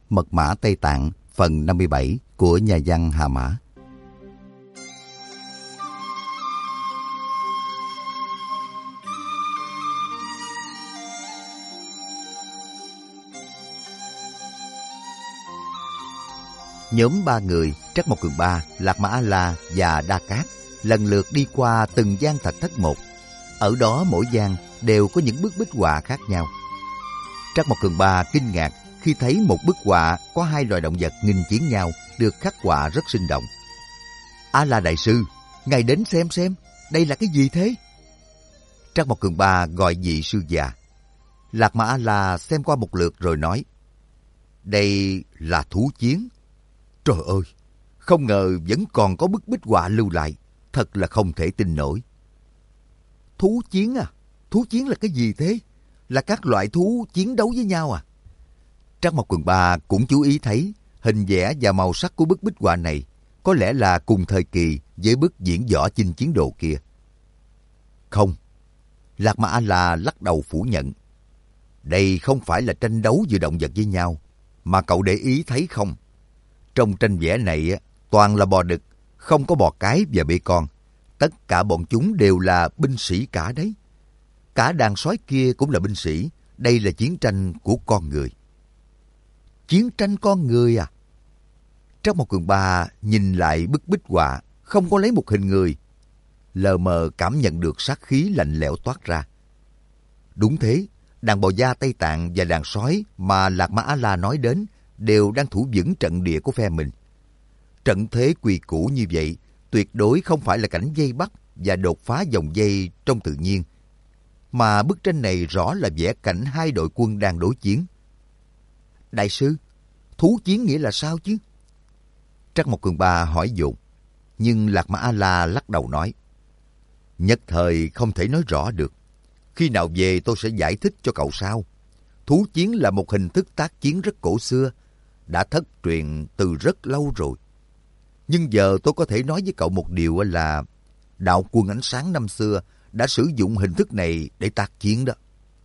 Mật mã Tây Tạng phần 57 của nhà văn Hà Mã. Nhóm 3 người, Trắc Mộc Cường Ba, Lạc Mã A-la và Đa Cát lần lượt đi qua từng gian thạch thất một. Ở đó mỗi gian đều có những bức bích họa khác nhau. Trắc Mộc Cường Ba kinh ngạc khi thấy một bức họa có 2 loài động vật nghinh chiến nhau được khắc họa rất sinh động. A-la đại sư, ngài đến xem, đây là cái gì thế? Trắc Mộc Cường Ba gọi vị sư già. Lạc Mã A-la xem qua một lượt rồi nói, đây là thú chiến. Trời ơi, không ngờ vẫn còn có bức bích họa lưu lại, thật là không thể tin nổi. Thú chiến à? Thú chiến là cái gì thế? Là các loại thú chiến đấu với nhau à? Trắc Mộc Cường Ba cũng chú ý thấy hình vẽ và màu sắc của bức bích họa này có lẽ là cùng thời kỳ với bức diễn võ chinh chiến đồ kia. Không, Lạc Mã A-la lắc đầu phủ nhận. Đây không phải là tranh đấu giữa động vật với nhau, mà cậu để ý thấy không? Trong tranh vẽ này toàn là bò đực, không có bò cái và bê con. Tất cả bọn chúng đều là binh sĩ cả đấy. Cả đàn sói kia cũng là binh sĩ. Đây là chiến tranh của con người. Chiến tranh con người à? Trắc Mộc Cường Ba nhìn lại bức bích họa, không có lấy một hình người. Lờ mờ cảm nhận được sát khí lạnh lẽo toát ra. Đúng thế, đàn bò da Tây Tạng và đàn sói mà Lạc Mã A-la nói đến đều đang thủ vững trận địa của phe mình. Trận thế quy củ như vậy tuyệt đối không phải là cảnh vây bắt và đột phá vòng dây trong tự nhiên, mà bức tranh này rõ là vẽ cảnh 2 đội quân đang đối chiến. Đại sư, thú chiến nghĩa là sao chứ? Trắc Mộc Cường Ba hỏi dồn, nhưng Lạc Mã A-la lắc đầu nói, nhất thời không thể nói rõ được. Khi nào về tôi sẽ giải thích cho cậu sau. Thú chiến là một hình thức tác chiến rất cổ xưa, đã thất truyền từ rất lâu rồi. Nhưng giờ tôi có thể nói với cậu một điều là đạo quân ánh sáng năm xưa đã sử dụng hình thức này để tác chiến đó.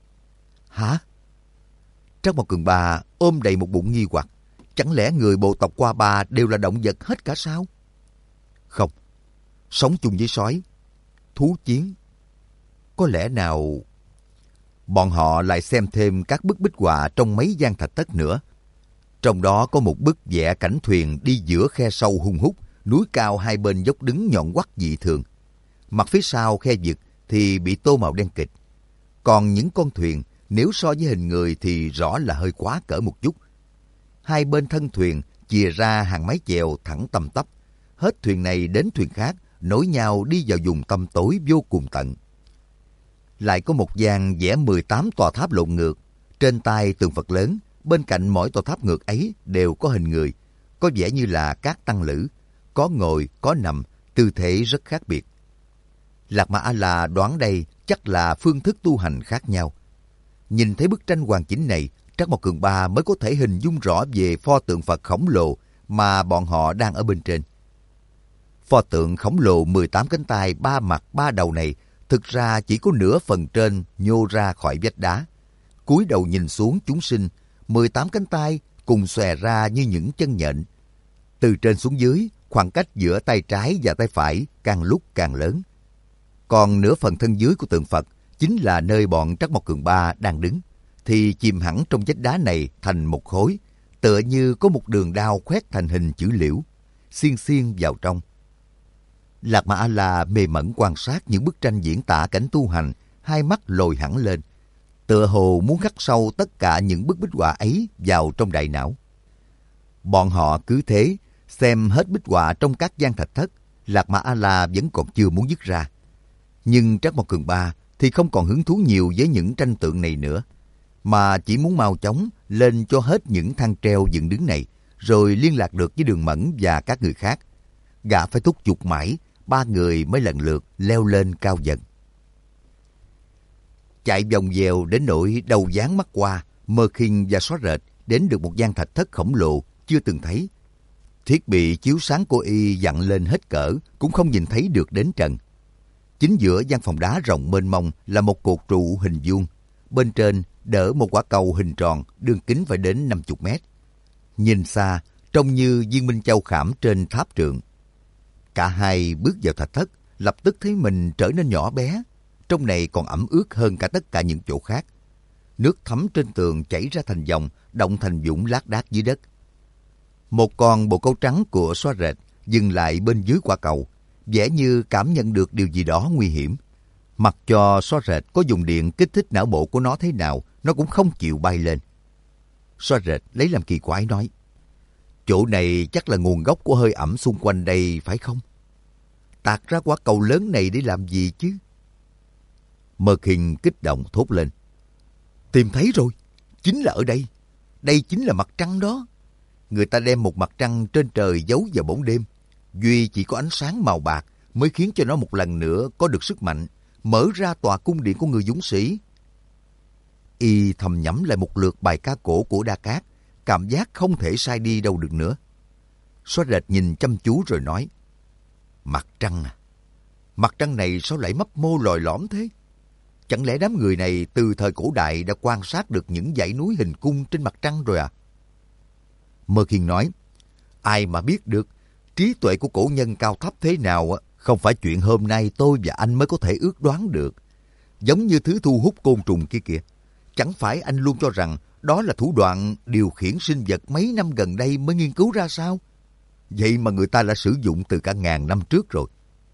Hả? Trắc Mộc Cường Ba ôm đầy một bụng nghi hoặc. Chẳng lẽ người bộ tộc Qua Ba đều là động vật hết cả sao? Không, sống chung với sói. Thú chiến. Có lẽ nào... Bọn họ lại xem thêm các bức bích họa trong mấy gian thạch thất nữa. Trong đó có một bức vẽ cảnh thuyền đi giữa khe sâu hun hút, núi cao 2 bên dốc đứng nhọn hoắt dị thường. Mặt phía sau khe vực thì bị tô màu đen kịt. Còn những con thuyền nếu so với hình người thì rõ là hơi quá cỡ một chút. 2 bên thân thuyền chìa ra hàng mái chèo thẳng tăm tắp. Hết thuyền này đến thuyền khác nối nhau đi vào vùng tăm tối vô cùng tận. Lại có một gian vẽ 18 tòa tháp lộn ngược. Trên tay tượng Phật lớn, bên cạnh mỗi tòa tháp ngược ấy đều có hình người, có vẻ như là các tăng lữ, có ngồi, có nằm, tư thế rất khác biệt. Lạc Mã A-la đoán đây chắc là phương thức tu hành khác nhau. Nhìn thấy bức tranh hoàn chỉnh này, Trắc Mộc Cường Ba mới có thể hình dung rõ về pho tượng Phật khổng lồ mà bọn họ đang ở bên trên. Pho tượng khổng lồ 18 cánh tay 3 mặt 3 đầu này thực ra chỉ có nửa phần trên nhô ra khỏi vách đá. Cúi đầu nhìn xuống chúng sinh, 18 cánh tay cùng xòe ra như những chân nhện. Từ trên xuống dưới, khoảng cách giữa tay trái và tay phải càng lúc càng lớn. Còn nửa phần thân dưới của tượng Phật chính là nơi bọn Trắc Mộc Cường Ba đang đứng, thì chìm hẳn trong vách đá này thành một khối, tựa như có một đường đao khoét thành hình chữ liễu, xiên xiên vào trong. Lạc Mã A-la mê mẩn quan sát những bức tranh diễn tả cảnh tu hành, 2 mắt lồi hẳn lên, tựa hồ muốn khắc sâu tất cả những bức bích họa ấy vào trong đại não. Bọn họ cứ thế xem hết bích họa trong các gian thạch thất. Lạc Mã A-la vẫn còn chưa muốn dứt ra. Nhưng Trắc Mộc Cường Ba thì không còn hứng thú nhiều với những tranh tượng này nữa, mà chỉ muốn mau chóng lên cho hết những thang treo dựng đứng này, rồi liên lạc được với Đường Mẫn và các người khác. Gã phải thúc giục mãi, 3 người mới lần lượt leo lên cao dần. Chạy vòng vèo đến nỗi đầu dán mắt qua, Mơ Khinh và Xóa Rệt đến được một gian thạch thất khổng lồ chưa từng thấy. Thiết bị chiếu sáng cô y dặn lên hết cỡ cũng không nhìn thấy được đến trần. Chính giữa gian phòng đá rộng mênh mông là một cột trụ hình vuông. Bên trên đỡ một quả cầu hình tròn đường kính phải đến 50 mét. Nhìn xa, trông như viên minh châu khảm trên tháp trượng. Cả hai bước vào thạch thất, lập tức thấy mình trở nên nhỏ bé. Trong này còn ẩm ướt hơn cả tất cả những chỗ khác. Nước thấm trên tường chảy ra thành dòng, động thành vũng lác đác dưới đất. Một con bồ câu trắng của xóa rệt dừng lại bên dưới quả cầu, vẻ như cảm nhận được điều gì đó nguy hiểm. Mặc cho xóa rệt có dùng điện kích thích não bộ của nó thế nào, nó cũng không chịu bay lên. Xóa rệt lấy làm kỳ quái nói, chỗ này chắc là nguồn gốc của hơi ẩm xung quanh đây phải không? Tạc ra quả cầu lớn này để làm gì chứ? Mơ Khinh kích động thốt lên. Tìm thấy rồi, chính là ở đây. Đây chính là mặt trăng đó. Người ta đem một mặt trăng trên trời giấu vào bóng đêm. Duy chỉ có ánh sáng màu bạc mới khiến cho nó một lần nữa có được sức mạnh, mở ra tòa cung điện của người dũng sĩ. Y thầm nhẩm lại một lượt bài ca cổ của Đa Cát, cảm giác không thể sai đi đâu được nữa. Xóa rệt nhìn chăm chú rồi nói, mặt trăng à? Mặt trăng này sao lại mấp mô lồi lõm thế? Chẳng lẽ đám người này từ thời cổ đại đã quan sát được những dãy núi hình cung trên mặt trăng rồi à? Mơ Khiên nói, ai mà biết được, trí tuệ của cổ nhân cao thấp thế nào không phải chuyện hôm nay tôi và anh mới có thể ước đoán được. Giống như thứ thu hút côn trùng kia kìa. Chẳng phải anh luôn cho rằng đó là thủ đoạn điều khiển sinh vật mấy năm gần đây mới nghiên cứu ra sao? Vậy mà người ta đã sử dụng từ cả ngàn năm trước rồi.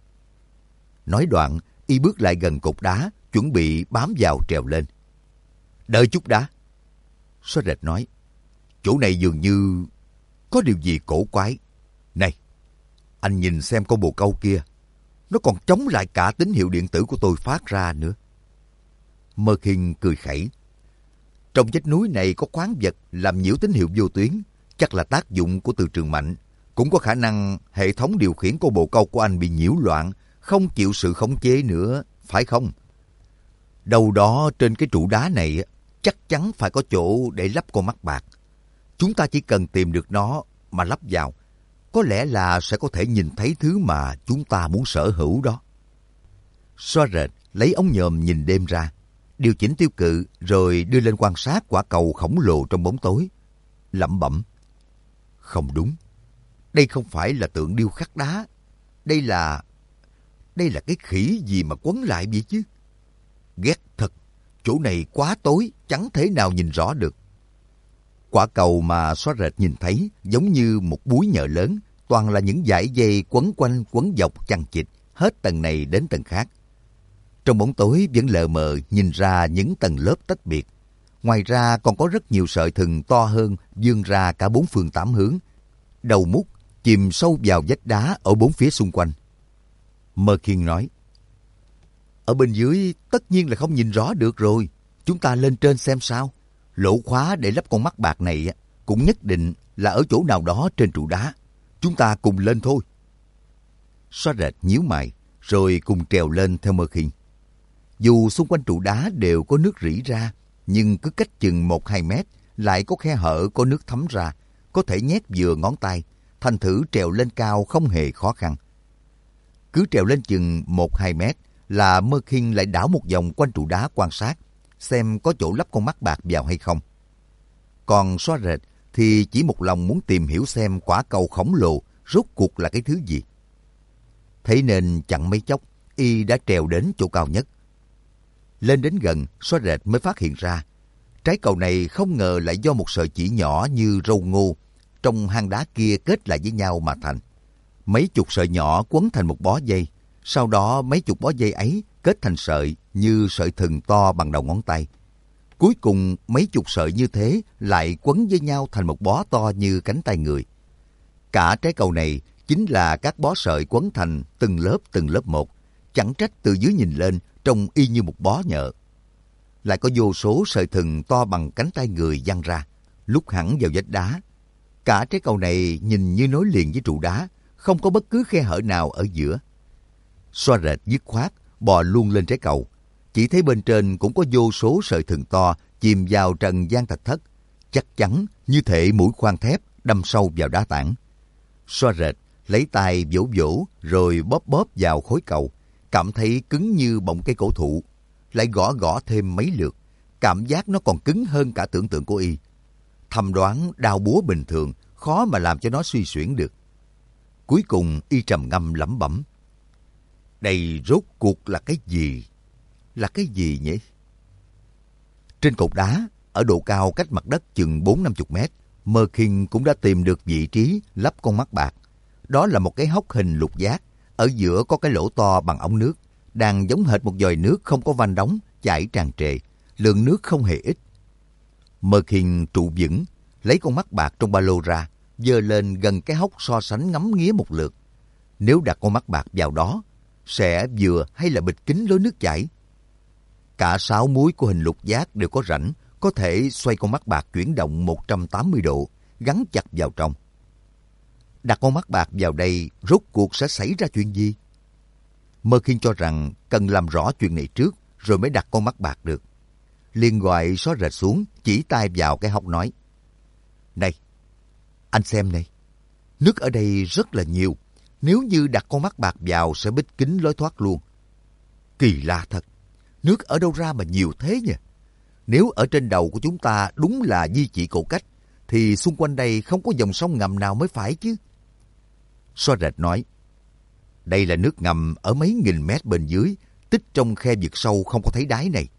Nói đoạn, y bước lại gần cột đá, chuẩn bị bám vào trèo lên. Đợi chút đã. Xóa rệt nói, chỗ này dường như có điều gì cổ quái. Này, anh nhìn xem con bồ câu kia. Nó còn chống lại cả tín hiệu điện tử của tôi phát ra nữa. Mơ Khiên cười khẩy. Trong vách núi này có khoáng vật làm nhiễu tín hiệu vô tuyến. Chắc là tác dụng của từ trường mạnh. Cũng có khả năng hệ thống điều khiển con bồ câu của anh bị nhiễu loạn, không chịu sự khống chế nữa, phải không? Đâu đó trên cái trụ đá này chắc chắn phải có chỗ để lắp con mắt bạc. Chúng ta chỉ cần tìm được nó mà lắp vào, có lẽ là sẽ có thể nhìn thấy thứ mà chúng ta muốn sở hữu đó. Xóa rệt lấy ống nhòm nhìn đêm ra, điều chỉnh tiêu cự rồi đưa lên quan sát quả cầu khổng lồ trong bóng tối. Lẩm bẩm, không đúng, đây không phải là tượng điêu khắc đá, đây là cái khỉ gì mà quấn lại vậy chứ? Ghét thật, chỗ này quá tối, chẳng thể nào nhìn rõ được. Quả cầu mà xóa rệt nhìn thấy giống như một búi nhợ lớn, toàn là những dải dây quấn quanh quấn dọc chằng chịt, hết tầng này đến tầng khác. Trong bóng tối vẫn lờ mờ nhìn ra những tầng lớp tách biệt. Ngoài ra còn có rất nhiều sợi thừng to hơn vươn ra cả bốn phương tám hướng. Đầu mút chìm sâu vào vách đá ở bốn phía xung quanh. Mơ Khiên nói, ở bên dưới tất nhiên là không nhìn rõ được rồi. Chúng ta lên trên xem sao. Lỗ khóa để lắp con mắt bạc này cũng nhất định là ở chỗ nào đó trên trụ đá. Chúng ta cùng lên thôi. Xóa rệt nhíu mày, rồi cùng trèo lên theo Mơ Khiên. Dù xung quanh trụ đá đều có nước rỉ ra, nhưng cứ cách chừng 1-2 mét lại có khe hở có nước thấm ra, có thể nhét vừa ngón tay, thành thử trèo lên cao không hề khó khăn. Cứ trèo lên chừng 1-2 mét là Mơ Khiên lại đảo một vòng quanh trụ đá quan sát, xem có chỗ lắp con mắt bạc vào hay không. Còn xóa rệt thì chỉ một lòng muốn tìm hiểu xem quả cầu khổng lồ rốt cuộc là cái thứ gì. Thế nên chẳng mấy chốc, y đã trèo đến chỗ cao nhất. Lên đến gần, xóa rệt mới phát hiện ra, trái cầu này không ngờ lại do một sợi chỉ nhỏ như râu ngô trong hang đá kia kết lại với nhau mà thành. Mấy chục sợi nhỏ quấn thành một bó dây, sau đó mấy chục bó dây ấy kết thành sợi như sợi thừng to bằng đầu ngón tay. Cuối cùng mấy chục sợi như thế lại quấn với nhau thành một bó to như cánh tay người. Cả trái cầu này chính là các bó sợi quấn thành từng lớp một. Chẳng trách từ dưới nhìn lên trông y như một bó nhợ. Lại có vô số sợi thừng to bằng cánh tay người giăng ra, lúc hẳn vào vách đá. Cả trái cầu này nhìn như nối liền với trụ đá, không có bất cứ khe hở nào ở giữa. Xóa rệt dứt khoát bò luôn lên trái cầu, chỉ thấy bên trên cũng có vô số sợi thừng to chìm vào trần gian thạch thất, chắc chắn như thể mũi khoan thép đâm sâu vào đá tảng. Xóa rệt lấy tay vỗ vỗ rồi bóp bóp vào khối cầu, cảm thấy cứng như bọng cây cổ thụ, lại gõ gõ thêm mấy lượt, cảm giác nó còn cứng hơn cả tưởng tượng của y. Thầm đoán đao búa bình thường khó mà làm cho nó suy xuyển được. Cuối cùng y trầm ngâm lẩm bẩm. Đây rốt cuộc là cái gì? Là cái gì nhỉ? Trên cột đá, ở độ cao cách mặt đất chừng 40-50 mét, Merkin cũng đã tìm được vị trí lắp con mắt bạc. Đó là một cái hốc hình lục giác, ở giữa có cái lỗ to bằng ống nước, đang giống hệt một vòi nước không có van đóng, chảy tràn trề, lượng nước không hề ít. Merkin trụ vững, lấy con mắt bạc trong ba lô ra, giơ lên gần cái hốc so sánh ngắm nghía một lượt. Nếu đặt con mắt bạc vào đó, sẽ vừa hay là bịt kín lối nước chảy. Cả 6 múi của hình lục giác đều có rãnh, có thể xoay con mắt bạc chuyển động 180 độ, gắn chặt vào trong. Đặt con mắt bạc vào đây, rốt cuộc sẽ xảy ra chuyện gì? Merkin cho rằng cần làm rõ chuyện này trước, rồi mới đặt con mắt bạc được. Liền gọi Xóa Rệt xuống, chỉ tay vào cái hốc nói. Này, anh xem này, nước ở đây rất là nhiều. Nếu như đặt con mắt bạc vào sẽ bít kín lối thoát luôn. Kỳ lạ thật, nước ở đâu ra mà nhiều thế nhỉ? Nếu ở trên đầu của chúng ta đúng là di chỉ cổ cách, thì xung quanh đây không có dòng sông ngầm nào mới phải chứ. Xóa Rệt nói, đây là nước ngầm ở mấy nghìn mét bên dưới, tích trong khe vực sâu không có thấy đáy này.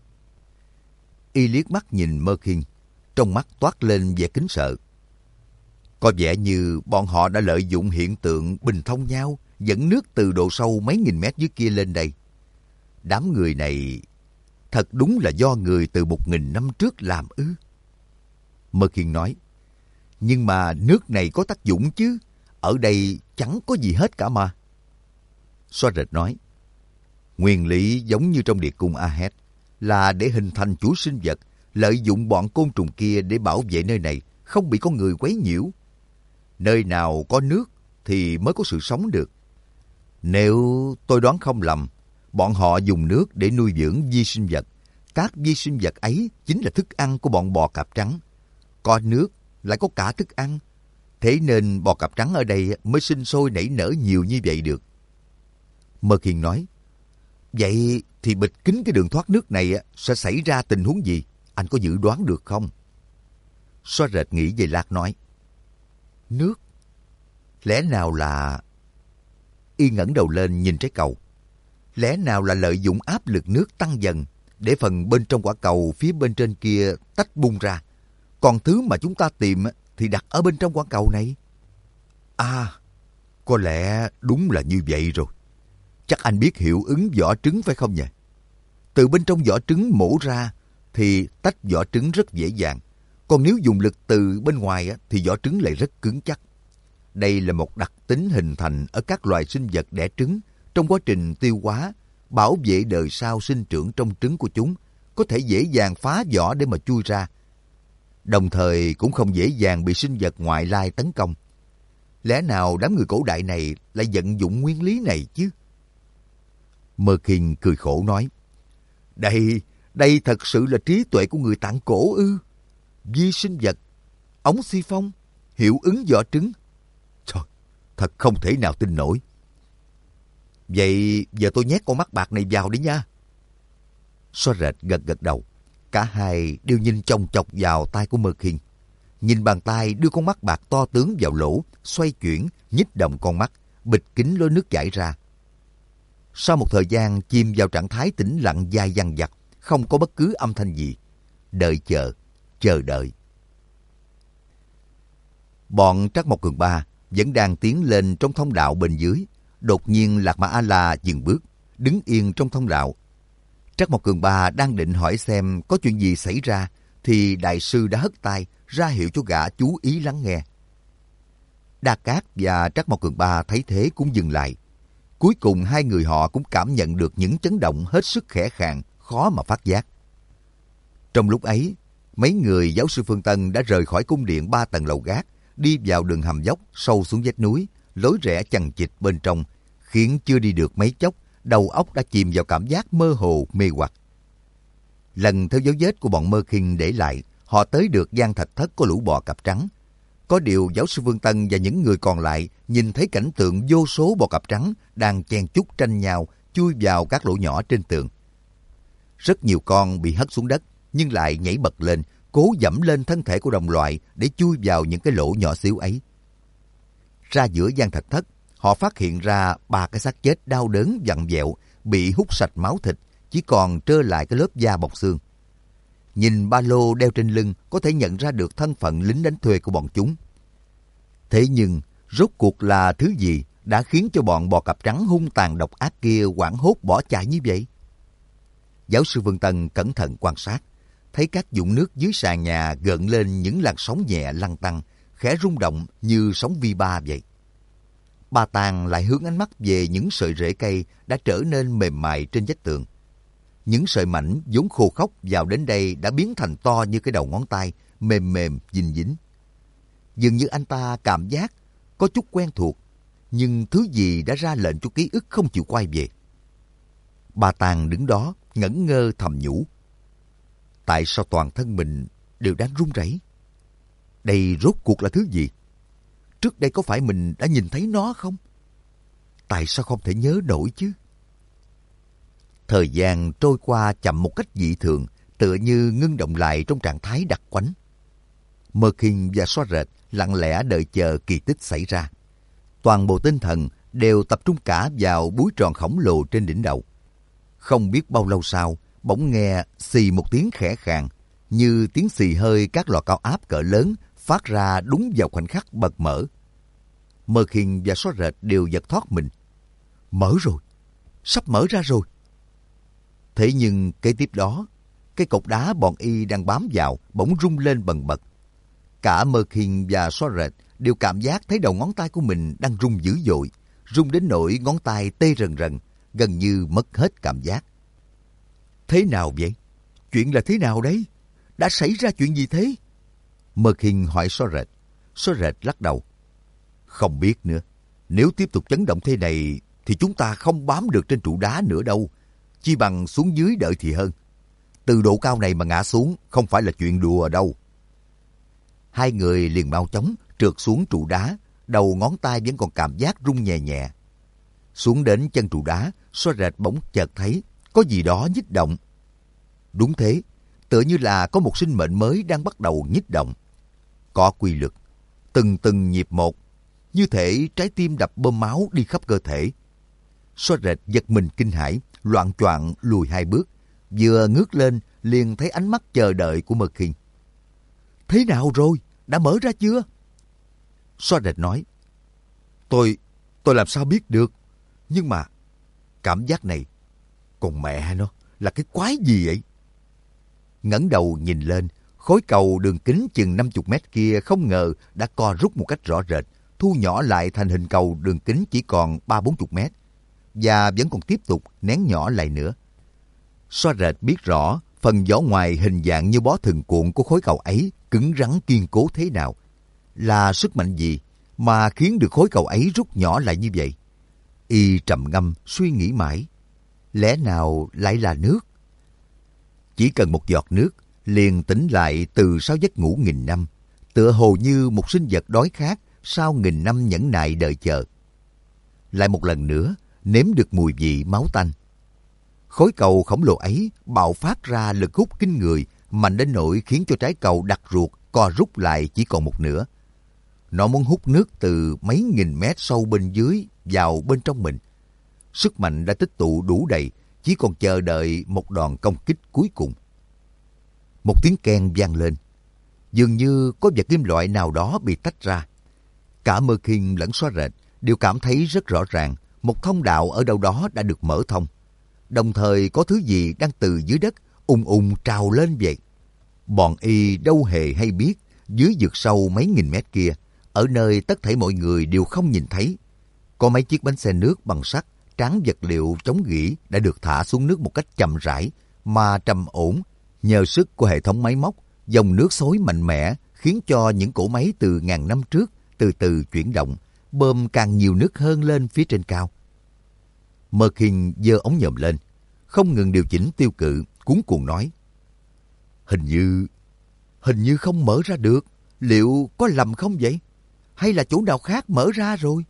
Y liếc mắt nhìn Merkin, trong mắt toát lên vẻ kính sợ. Có vẻ như bọn họ đã lợi dụng hiện tượng bình thông nhau, dẫn nước từ độ sâu mấy nghìn mét dưới kia lên đây. Đám người này thật đúng là do người từ 1000 năm trước làm ư? Merkin nói, nhưng mà nước này có tác dụng chứ, ở đây chẳng có gì hết cả mà. Xóa Rệt nói, nguyên lý giống như trong địa cung Ahed, là để hình thành chuỗi sinh vật, lợi dụng bọn côn trùng kia để bảo vệ nơi này, không bị con người quấy nhiễu. Nơi nào có nước thì mới có sự sống được. Nếu tôi đoán không lầm, bọn họ dùng nước để nuôi dưỡng vi sinh vật. Các vi sinh vật ấy chính là thức ăn của bọn bò cạp trắng. Có nước lại có cả thức ăn. Thế nên bò cạp trắng ở đây mới sinh sôi nảy nở nhiều như vậy được. Merkin nói, vậy thì bịt kín cái đường thoát nước này sẽ xảy ra tình huống gì? Anh có dự đoán được không? Xóa Rệt nghĩ về lát nói, nước? Lẽ nào là... Y ngẩng đầu lên nhìn trái cầu. Lẽ nào là lợi dụng áp lực nước tăng dần để phần bên trong quả cầu phía bên trên kia tách bung ra. Còn thứ mà chúng ta tìm thì đặt ở bên trong quả cầu này. À, có lẽ đúng là như vậy rồi. Chắc anh biết hiệu ứng vỏ trứng phải không nhỉ? Từ bên trong vỏ trứng mổ ra thì tách vỏ trứng rất dễ dàng. Còn nếu dùng lực từ bên ngoài thì vỏ trứng lại rất cứng chắc. Đây là một đặc tính hình thành ở các loài sinh vật đẻ trứng trong quá trình tiêu hóa, bảo vệ đời sau sinh trưởng trong trứng của chúng, có thể dễ dàng phá vỏ để mà chui ra. Đồng thời cũng không dễ dàng bị sinh vật ngoại lai tấn công. Lẽ nào đám người cổ đại này lại vận dụng nguyên lý này chứ? Merkin cười khổ nói, Đây thật sự là trí tuệ của người Tạng cổ ư? Vi sinh vật, ống xi phong, hiệu ứng vỏ trứng. Trời, thật không thể nào tin nổi. Vậy giờ tôi nhét con mắt bạc này vào đi nha. Xóa Rệt gật gật đầu. Cả hai đều nhìn chòng chọc vào tay của Merkin. Nhìn bàn tay đưa con mắt bạc to tướng vào lỗ, xoay chuyển, nhích động con mắt, bịt kín lối nước chảy ra. Sau một thời gian chìm vào trạng thái tĩnh lặng dài dằng dặc, không có bất cứ âm thanh gì. Đợi chờ đợi. Bọn Trắc Mộc Cường Ba vẫn đang tiến lên trong thông đạo bên dưới. Đột nhiên Lạc Ma A-la dừng bước, đứng yên trong thông đạo. Trắc Mộc Cường Ba đang định hỏi xem có chuyện gì xảy ra, thì đại sư đã hất tay ra hiệu cho gã chú ý lắng nghe. Đa Cát và Trắc Mộc Cường Ba thấy thế cũng dừng lại. Cuối cùng hai người họ cũng cảm nhận được những chấn động hết sức khẽ khàng, khó mà phát giác. Trong lúc ấy, mấy người giáo sư Phương Tân đã rời khỏi cung điện 3 tầng lầu gác, đi vào đường hầm dốc sâu xuống vách núi, lối rẽ chằng chịt bên trong, khiến chưa đi được mấy chốc, đầu óc đã chìm vào cảm giác mơ hồ mê hoặc. Lần theo dấu vết của bọn Merkin để lại, họ tới được gian thạch thất có lũ bò cạp trắng. Có điều giáo sư Vương Tân và những người còn lại nhìn thấy cảnh tượng vô số bò cạp trắng đang chen chúc tranh nhau chui vào các lỗ nhỏ trên tường. Rất nhiều con bị hất xuống đất nhưng lại nhảy bật lên, cố dẫm lên thân thể của đồng loại để chui vào những cái lỗ nhỏ xíu ấy. ra giữa gian thạch thất, họ phát hiện ra 3 cái xác chết đau đớn vặn vẹo, bị hút sạch máu thịt, chỉ còn trơ lại cái lớp da bọc xương. Nhìn ba lô đeo trên lưng có thể nhận ra được thân phận lính đánh thuê của bọn chúng. Thế nhưng, rốt cuộc là thứ gì đã khiến cho bọn bò cạp trắng hung tàn độc ác kia hoảng hốt bỏ chạy như vậy? Giáo sư Vân Tân cẩn thận quan sát, thấy các vũng nước dưới sàn nhà gợn lên những làn sóng nhẹ lăn tăn, khẽ rung động như sóng vi ba vậy. Bà Tàng lại hướng ánh mắt về những sợi rễ cây đã trở nên mềm mại trên vách tường. Những sợi mảnh vốn khô khốc vào đến đây đã biến thành to như cái đầu ngón tay, mềm mềm, dính dính. Dường như anh ta cảm giác có chút quen thuộc, nhưng thứ gì đã ra lệnh cho ký ức không chịu quay về. Bà Tàng đứng đó, ngẩn ngơ thầm nhủ. Tại sao toàn thân mình đều đang run rẩy? Đây rốt cuộc là thứ gì? Trước đây có phải mình đã nhìn thấy nó không? Tại sao không thể nhớ nổi chứ? Thời gian trôi qua chậm một cách dị thường, tựa như ngưng động lại trong trạng thái đặc quánh. Merkin và xóa rệt lặng lẽ đợi chờ kỳ tích xảy ra. Toàn bộ tinh thần đều tập trung cả vào búi tròn khổng lồ trên đỉnh đầu. Không biết bao lâu sau, bỗng nghe xì một tiếng khẽ khàng, như tiếng xì hơi các lò cao áp cỡ lớn phát ra đúng vào khoảnh khắc bật mở. Merkin và xóa rệt đều giật thoát mình. Mở rồi, sắp mở ra rồi. Thế nhưng kế tiếp đó, cái cột đá bọn y đang bám vào bỗng rung lên bần bật. Cả Merkin và xóa rệt đều cảm giác thấy đầu ngón tay của mình đang rung dữ dội, rung đến nỗi ngón tay tê rần rần, gần như mất hết cảm giác. Thế nào vậy? Chuyện là thế nào đấy? Đã xảy ra chuyện gì thế? Merkin hỏi xóa rệt. Xóa rệt lắc đầu. Không biết nữa. Nếu tiếp tục chấn động thế này thì chúng ta không bám được trên trụ đá nữa đâu. Chi bằng xuống dưới đợi thì hơn. Từ độ cao này mà ngã xuống không phải là chuyện đùa đâu. Hai người liền mau chóng trượt xuống trụ đá, đầu ngón tay vẫn còn cảm giác rung nhẹ nhẹ. Xuống đến chân trụ đá, xóa rệt bỗng chợt thấy có gì đó nhích động. Đúng thế, tựa như là có một sinh mệnh mới đang bắt đầu nhích động. Có quy luật, từng từng nhịp một, như thể trái tim đập bơm máu đi khắp cơ thể. Xóa rệt giật mình kinh hãi, loạng choạng lùi 2 bước, vừa ngước lên liền thấy ánh mắt chờ đợi của Merkin. Thế nào rồi? Đã mở ra chưa? Xóa rệt nói. Tôi làm sao biết được? Nhưng mà cảm giác này, còn mẹ nó, là cái quái gì vậy? Ngẩng đầu nhìn lên, khối cầu đường kính chừng 50 mét kia không ngờ đã co rút một cách rõ rệt, thu nhỏ lại thành hình cầu đường kính chỉ còn 30-40 mét, và vẫn còn tiếp tục nén nhỏ lại nữa. Xóa rệt biết rõ phần vỏ ngoài hình dạng như bó thừng cuộn của khối cầu ấy cứng rắn kiên cố thế nào. Là sức mạnh gì mà khiến được khối cầu ấy rút nhỏ lại như vậy? Y trầm ngâm suy nghĩ mãi. Lẽ nào lại là nước? Chỉ cần một giọt nước liền tỉnh lại từ sau giấc ngủ nghìn năm, tựa hồ như một sinh vật đói khát sau nghìn năm nhẫn nại đợi chờ. Lại một lần nữa nếm được mùi vị máu tanh. Khối cầu khổng lồ ấy bạo phát ra lực hút kinh người, mạnh đến nỗi khiến cho trái cầu đặc ruột co rút lại chỉ còn một nửa. Nó muốn hút nước từ mấy nghìn mét sâu bên dưới vào bên trong mình. Sức mạnh đã tích tụ đủ đầy, chỉ còn chờ đợi một đòn công kích cuối cùng. Một tiếng keng vang lên. Dường như có vật kim loại nào đó bị tách ra. Cả Merkin lẫn xóa rệt đều cảm thấy rất rõ ràng một thông đạo ở đâu đó đã được mở thông. Đồng thời có thứ gì đang từ dưới đất ùng ùng trào lên vậy. Bọn y đâu hề hay biết dưới vực sâu mấy nghìn mét kia, ở nơi tất thảy mọi người đều không nhìn thấy, có mấy chiếc bánh xe nước bằng sắt tráng vật liệu chống gỉ đã được thả xuống nước một cách chậm rãi mà trầm ổn. Nhờ sức của hệ thống máy móc, dòng nước xối mạnh mẽ khiến cho những cỗ máy từ ngàn năm trước từ từ chuyển động, bơm càng nhiều nước hơn lên phía trên cao. Merkin giơ ống nhòm lên, không ngừng điều chỉnh tiêu cự, cuống cuồng nói. Hình như không mở ra được. Liệu có lầm không vậy? Hay là chỗ nào khác mở ra rồi?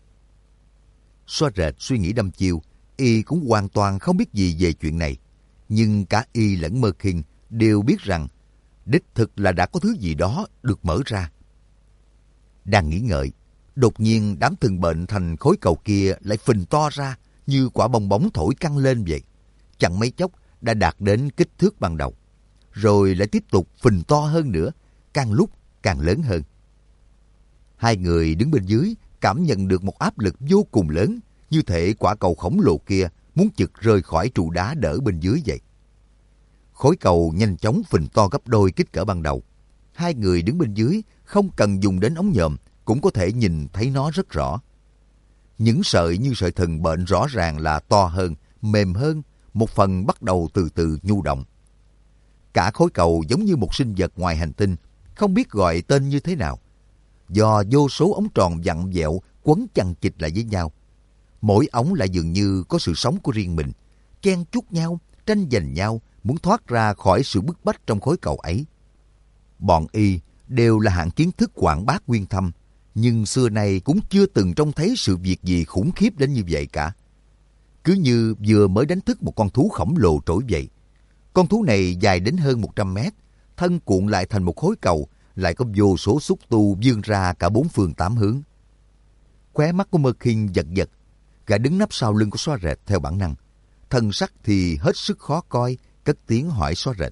Xóa rệt suy nghĩ đăm chiêu, y cũng hoàn toàn không biết gì về chuyện này. Nhưng cả y lẫn Merkin đều biết rằng đích thực là đã có thứ gì đó được mở ra. Đang nghĩ ngợi, Đột nhiên đám từng bệnh thành khối cầu kia lại phình to ra như quả bong bóng thổi căng lên vậy. Chẳng mấy chốc đã đạt đến kích thước ban đầu. Rồi lại tiếp tục phình to hơn nữa, càng lúc càng lớn hơn. Hai người đứng bên dưới cảm nhận được một áp lực vô cùng lớn, như thể quả cầu khổng lồ kia muốn chực rơi khỏi trụ đá đỡ bên dưới vậy. Khối cầu nhanh chóng phình to gấp đôi kích cỡ ban đầu. Hai người đứng bên dưới không cần dùng đến ống nhòm cũng có thể nhìn thấy nó rất rõ. Những sợi như sợi thừng bệnh rõ ràng là to hơn, mềm hơn, một phần bắt đầu từ từ nhu động. Cả khối cầu giống như một sinh vật ngoài hành tinh, không biết gọi tên như thế nào. Do vô số ống tròn vặn vẹo quấn chằng chịt lại với nhau. Mỗi ống lại dường như có sự sống của riêng mình, chen chúc nhau, tranh giành nhau, muốn thoát ra khỏi sự bức bách trong khối cầu ấy. Bọn y đều là hạng kiến thức quảng bác uyên thâm, nhưng xưa nay cũng chưa từng trông thấy sự việc gì khủng khiếp đến như vậy cả. Cứ như vừa mới đánh thức một con thú khổng lồ trỗi dậy. Con thú này dài đến hơn 100 mét, thân cuộn lại thành một khối cầu, lại có vô số xúc tu vươn ra cả bốn phương tám hướng. Khóe mắt của Merkin giật giật, gã đứng nấp sau lưng của Xóa Rệt theo bản năng. Thân sắc thì hết sức khó coi, cất tiếng hỏi Xóa Rệt.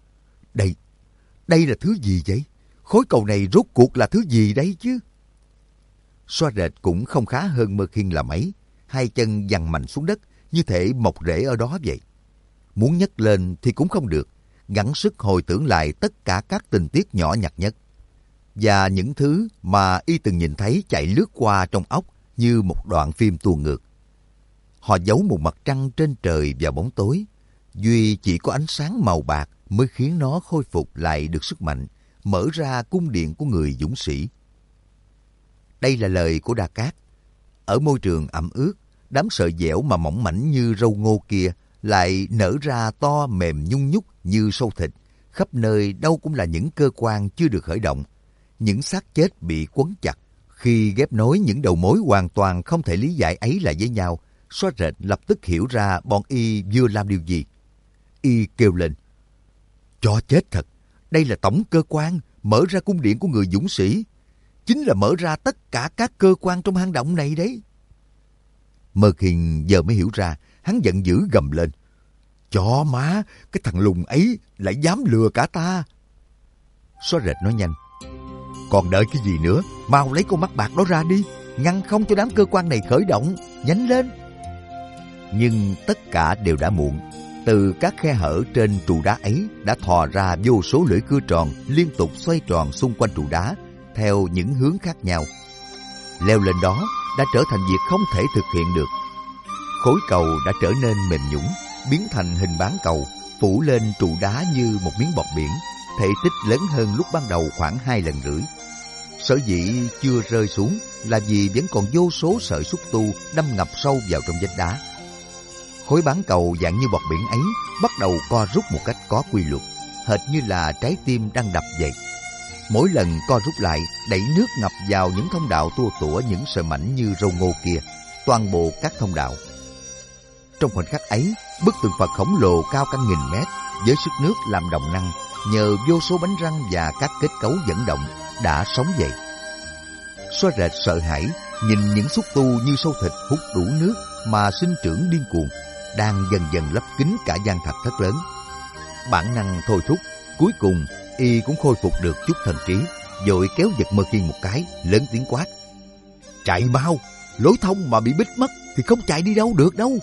Đây là thứ gì vậy? Khối cầu này rốt cuộc là thứ gì đấy chứ? Xóa Rệt cũng không khá hơn Merkin là mấy, hai chân giằng mạnh xuống đất, như thể mọc rễ ở đó vậy. Muốn nhấc lên thì cũng không được, gắng sức hồi tưởng lại tất cả các tình tiết nhỏ nhặt nhất. Và những thứ mà y từng nhìn thấy chạy lướt qua trong óc như một đoạn phim tua ngược. Họ giấu một mặt trăng trên trời vào bóng tối. Duy chỉ có ánh sáng màu bạc mới khiến nó khôi phục lại được sức mạnh, mở ra cung điện của người dũng sĩ. Đây là lời của Đa Cát. Ở môi trường ẩm ướt, đám sợi dẻo mà mỏng mảnh như râu ngô kia lại nở ra to mềm nhung nhúc như sâu thịt. Khắp nơi đâu cũng là những cơ quan chưa được khởi động, những xác chết bị quấn chặt. Khi ghép nối những đầu mối hoàn toàn không thể lý giải ấy lại với nhau, Xóa Rệt lập tức hiểu ra bọn y vừa làm điều gì. Y kêu lên. Cho chết thật, đây là tổng cơ quan mở ra cung điện của người dũng sĩ. Chính là mở ra tất cả các cơ quan trong hang động này đấy. Merkin giờ mới hiểu ra, hắn giận dữ gầm lên. Chó má, cái thằng lùn ấy lại dám lừa cả ta. Xóa Rệt nói nhanh. Còn đợi cái gì nữa, mau lấy con mắt bạc đó ra đi, ngăn không cho đám cơ quan này khởi động, nhanh lên. Nhưng tất cả đều đã muộn. Từ các khe hở trên trụ đá ấy đã thò ra vô số lưỡi cưa tròn liên tục xoay tròn xung quanh trụ đá theo những hướng khác nhau. Leo lên đó đã trở thành việc không thể thực hiện được. Khối cầu đã trở nên mềm nhũn, biến thành hình bán cầu, phủ lên trụ đá như một miếng bọt biển, thể tích lớn hơn lúc ban đầu khoảng 2 lần rưỡi. Sở dĩ chưa rơi xuống là vì vẫn còn vô số sợi xúc tu đâm ngập sâu vào trong vách đá. Khối bán cầu dạng như bọt biển ấy bắt đầu co rút một cách có quy luật, hệt như là trái tim đang đập vậy. Mỗi lần co rút lại, đẩy nước ngập vào những thông đạo tua tủa những sợi mảnh như râu ngô kia, toàn bộ các thông đạo. Trong khoảnh khắc ấy, bức tượng Phật khổng lồ cao cả nghìn mét với sức nước làm động năng, nhờ vô số bánh răng và các kết cấu dẫn động đã sống dậy. Xóa Rệt sợ hãi nhìn những xúc tu như sâu thịt hút đủ nước mà sinh trưởng điên cuồng, đang dần dần lấp kín cả gian thạch thất lớn. Bản năng thôi thúc, cuối cùng y cũng khôi phục được chút thần trí, vội kéo giật Merkin một cái, lớn tiếng quát. Chạy mau, lối thông mà bị bít mất thì không chạy đi đâu được đâu.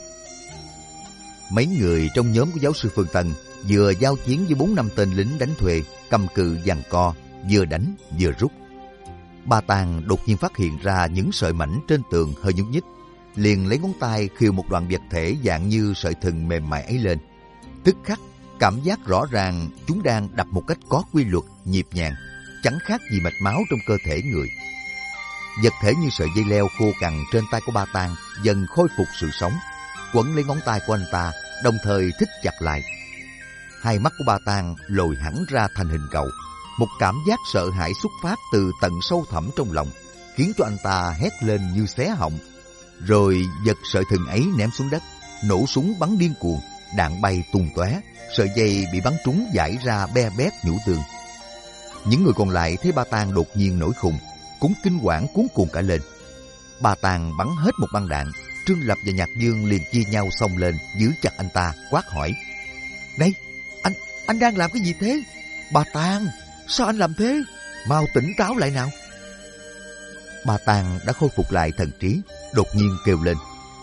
Mấy người trong nhóm của giáo sư Phương Tân vừa giao chiến với 4-5 tên lính đánh thuê, cầm cự giằng co, vừa đánh vừa rút. Ba Tàng đột nhiên phát hiện ra những sợi mảnh trên tường hơi nhúc nhích, liền lấy ngón tay khều một đoạn vật thể dạng như sợi thừng mềm mại ấy lên. Tức khắc cảm giác rõ ràng chúng đang đập một cách có quy luật, nhịp nhàng, chẳng khác gì mạch máu trong cơ thể người. Vật thể như sợi dây leo khô cằn trên tay của Ba Tàng dần khôi phục sự sống, quấn lấy ngón tay của anh ta, đồng thời thích chặt lại. Hai mắt của Ba Tàng lồi hẳn ra thành hình cầu. Một cảm giác sợ hãi xuất phát từ tận sâu thẳm trong lòng, khiến cho anh ta hét lên như xé họng. Rồi giật sợi thừng ấy ném xuống đất, nổ súng bắn điên cuồng, đạn bay tung tóe, sợi dây bị bắn trúng vãi ra be bét nhũ tường. Những người còn lại thấy Ba Tàng đột nhiên nổi khùng, cũng kinh quản cuống cuồng cả lên. Ba Tàng bắn hết một băng đạn, Trương Lập và Nhạc Dương liền chia nhau xông lên giữ chặt anh ta, quát hỏi: "Này, anh đang làm cái gì thế? Ba Tàng, sao anh làm thế? Mau tỉnh táo lại nào!" Ba Tàng đã khôi phục lại thần trí, đột nhiên kêu lên: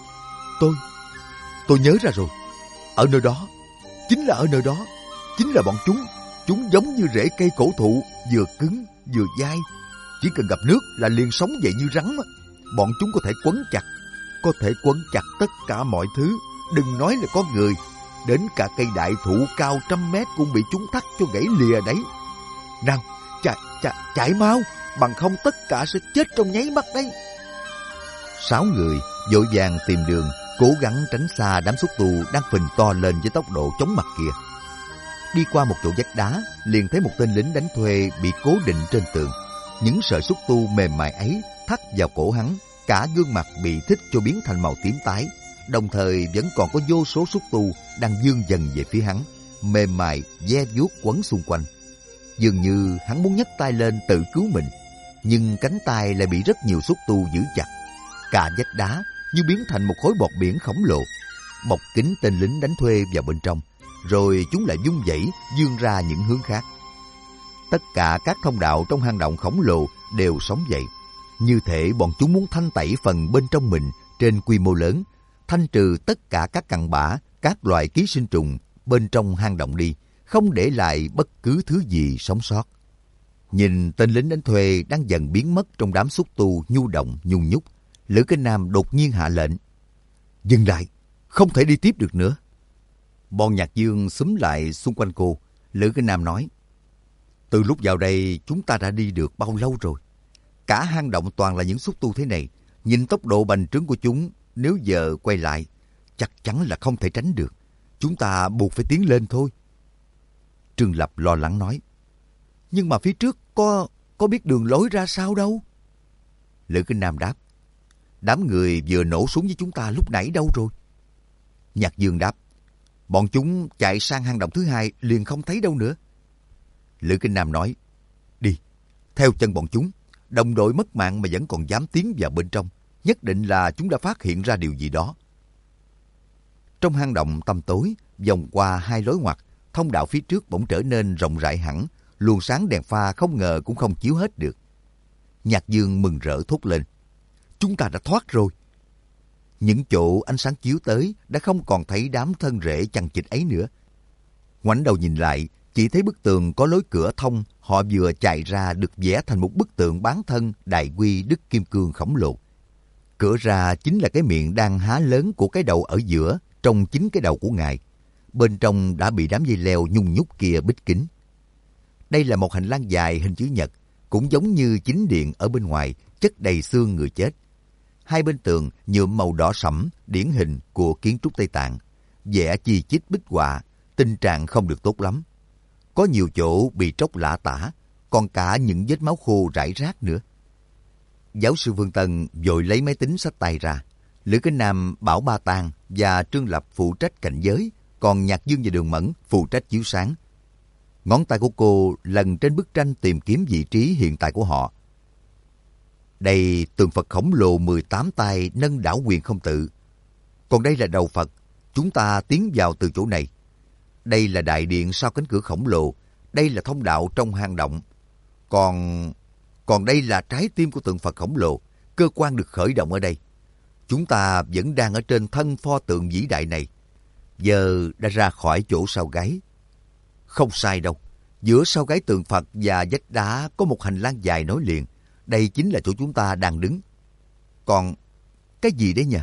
Tôi nhớ ra rồi. Ở nơi đó, chính là ở nơi đó, chính là bọn chúng. Chúng giống như rễ cây cổ thụ, vừa cứng vừa dai. Chỉ cần gặp nước là liền sống dậy như rắn. Bọn chúng có thể quấn chặt tất cả mọi thứ. Đừng nói là có người, đến cả cây đại thụ cao 100 mét cũng bị chúng thắt cho gãy lìa đấy. Nào, chạy mau, bằng không tất cả sẽ chết trong nháy mắt đấy. 6 người vội vàng tìm đường, cố gắng tránh xa đám xúc tu đang phình to lên với tốc độ chóng mặt kia. Đi qua một chỗ vách đá, liền thấy một tên lính đánh thuê bị cố định trên tường. Những sợi xúc tu mềm mại ấy thắt vào cổ hắn, cả gương mặt bị thích cho biến thành màu tím tái. Đồng thời vẫn còn có vô số xúc tu đang vươn dần về phía hắn, mềm mại ve vuốt quấn xung quanh. Dường như hắn muốn nhấc tay lên tự cứu mình, nhưng cánh tay lại bị rất nhiều xúc tu giữ chặt. Cả vách đá như biến thành một khối bọt biển khổng lồ, bọc kín tên lính đánh thuê vào bên trong, rồi chúng lại vung vẩy vươn ra những hướng khác. Tất cả các thông đạo trong hang động khổng lồ đều sống dậy, như thể bọn chúng muốn thanh tẩy phần bên trong mình trên quy mô lớn, thanh trừ tất cả các cặn bã, các loài ký sinh trùng bên trong hang động đi, không để lại bất cứ thứ gì sống sót. Nhìn tên lính đánh thuê đang dần biến mất trong đám xúc tu nhu động nhung nhúc, Lữ Kinh Nam đột nhiên hạ lệnh: "Dừng lại, không thể đi tiếp được nữa." Bọn Nhạc Dương xúm lại xung quanh cô. Lữ Kinh Nam nói: "Từ lúc vào đây chúng ta đã đi được bao lâu rồi? Cả hang động toàn là những xúc tu thế này. Nhìn tốc độ bành trướng của chúng, nếu giờ quay lại, chắc chắn là không thể tránh được. Chúng ta buộc phải tiến lên thôi." Trương Lập lo lắng nói: "Nhưng mà phía trước có biết đường lối ra sao đâu." Lữ Kinh Nam đáp: "Đám người vừa nổ súng với chúng ta lúc nãy đâu rồi?" Nhạc Dương đáp: "Bọn chúng chạy sang hang động thứ hai liền không thấy đâu nữa." Lữ Kinh Nam nói: "Đi, theo chân bọn chúng. Đồng đội mất mạng mà vẫn còn dám tiến vào bên trong, nhất định là chúng đã phát hiện ra điều gì đó." Trong hang động tăm tối, vòng qua 2 lối ngoặt, thông đạo phía trước bỗng trở nên rộng rãi hẳn, luồng sáng đèn pha không ngờ cũng không chiếu hết được. Nhạc Dương mừng rỡ thốt lên: "Chúng ta đã thoát rồi." Những chỗ ánh sáng chiếu tới đã không còn thấy đám thân rễ chằng chịt ấy nữa. Ngoảnh đầu nhìn lại, chỉ thấy bức tường có lối cửa thông, họ vừa chạy ra được vẽ thành một bức tượng bán thân Đại Quy Đức Kim Cương khổng lồ. Cửa ra chính là cái miệng đang há lớn của cái đầu ở giữa, trong chính cái đầu của ngài. Bên trong đã bị đám dây leo nhung nhúc kia bít kín. Đây là một hành lang dài hình chữ nhật, cũng giống như chính điện ở bên ngoài, chất đầy xương người chết. Hai bên tường nhuộm màu đỏ sẫm, điển hình của kiến trúc Tây Tạng, vẽ chi chít bích họa, tình trạng không được tốt lắm. Có nhiều chỗ bị tróc lả tả, còn cả những vết máu khô rải rác nữa. Giáo sư Vương Tân vội lấy máy tính xách tay ra. Lữ Kinh Nam bảo Ba Tàng và Trương Lập phụ trách cảnh giới, còn Nhạc Dương và Đường Mẫn phụ trách chiếu sáng. Ngón tay của cô lần trên bức tranh tìm kiếm vị trí hiện tại của họ. Đây tượng Phật khổng lồ 18 tay nâng đảo quyền không tự. Còn đây là đầu Phật, chúng ta tiến vào từ chỗ này. Đây là đại điện sau cánh cửa khổng lồ, đây là thông đạo trong hang động. Còn đây là trái tim của tượng Phật khổng lồ, cơ quan được khởi động ở đây. Chúng ta vẫn đang ở trên thân pho tượng vĩ đại này, giờ đã ra khỏi chỗ sau gáy. Không sai đâu, giữa sau gáy tượng Phật và vách đá có một hành lang dài nối liền. Đây chính là chỗ chúng ta đang đứng. Còn cái gì đấy nhỉ?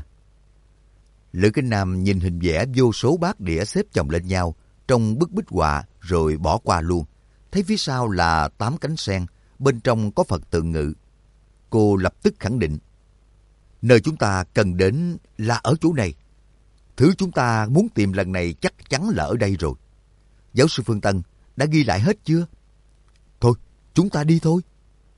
Lữ Kinh Nam nhìn hình vẽ vô số bát đĩa xếp chồng lên nhau trong bức bích họa rồi bỏ qua luôn. Thấy phía sau là 8 cánh sen, bên trong có Phật tượng ngự. Cô lập tức khẳng định: "Nơi chúng ta cần đến là ở chỗ này. Thứ chúng ta muốn tìm lần này chắc chắn là ở đây rồi. Giáo sư Phương Tân đã ghi lại hết chưa?" "Thôi, chúng ta đi thôi."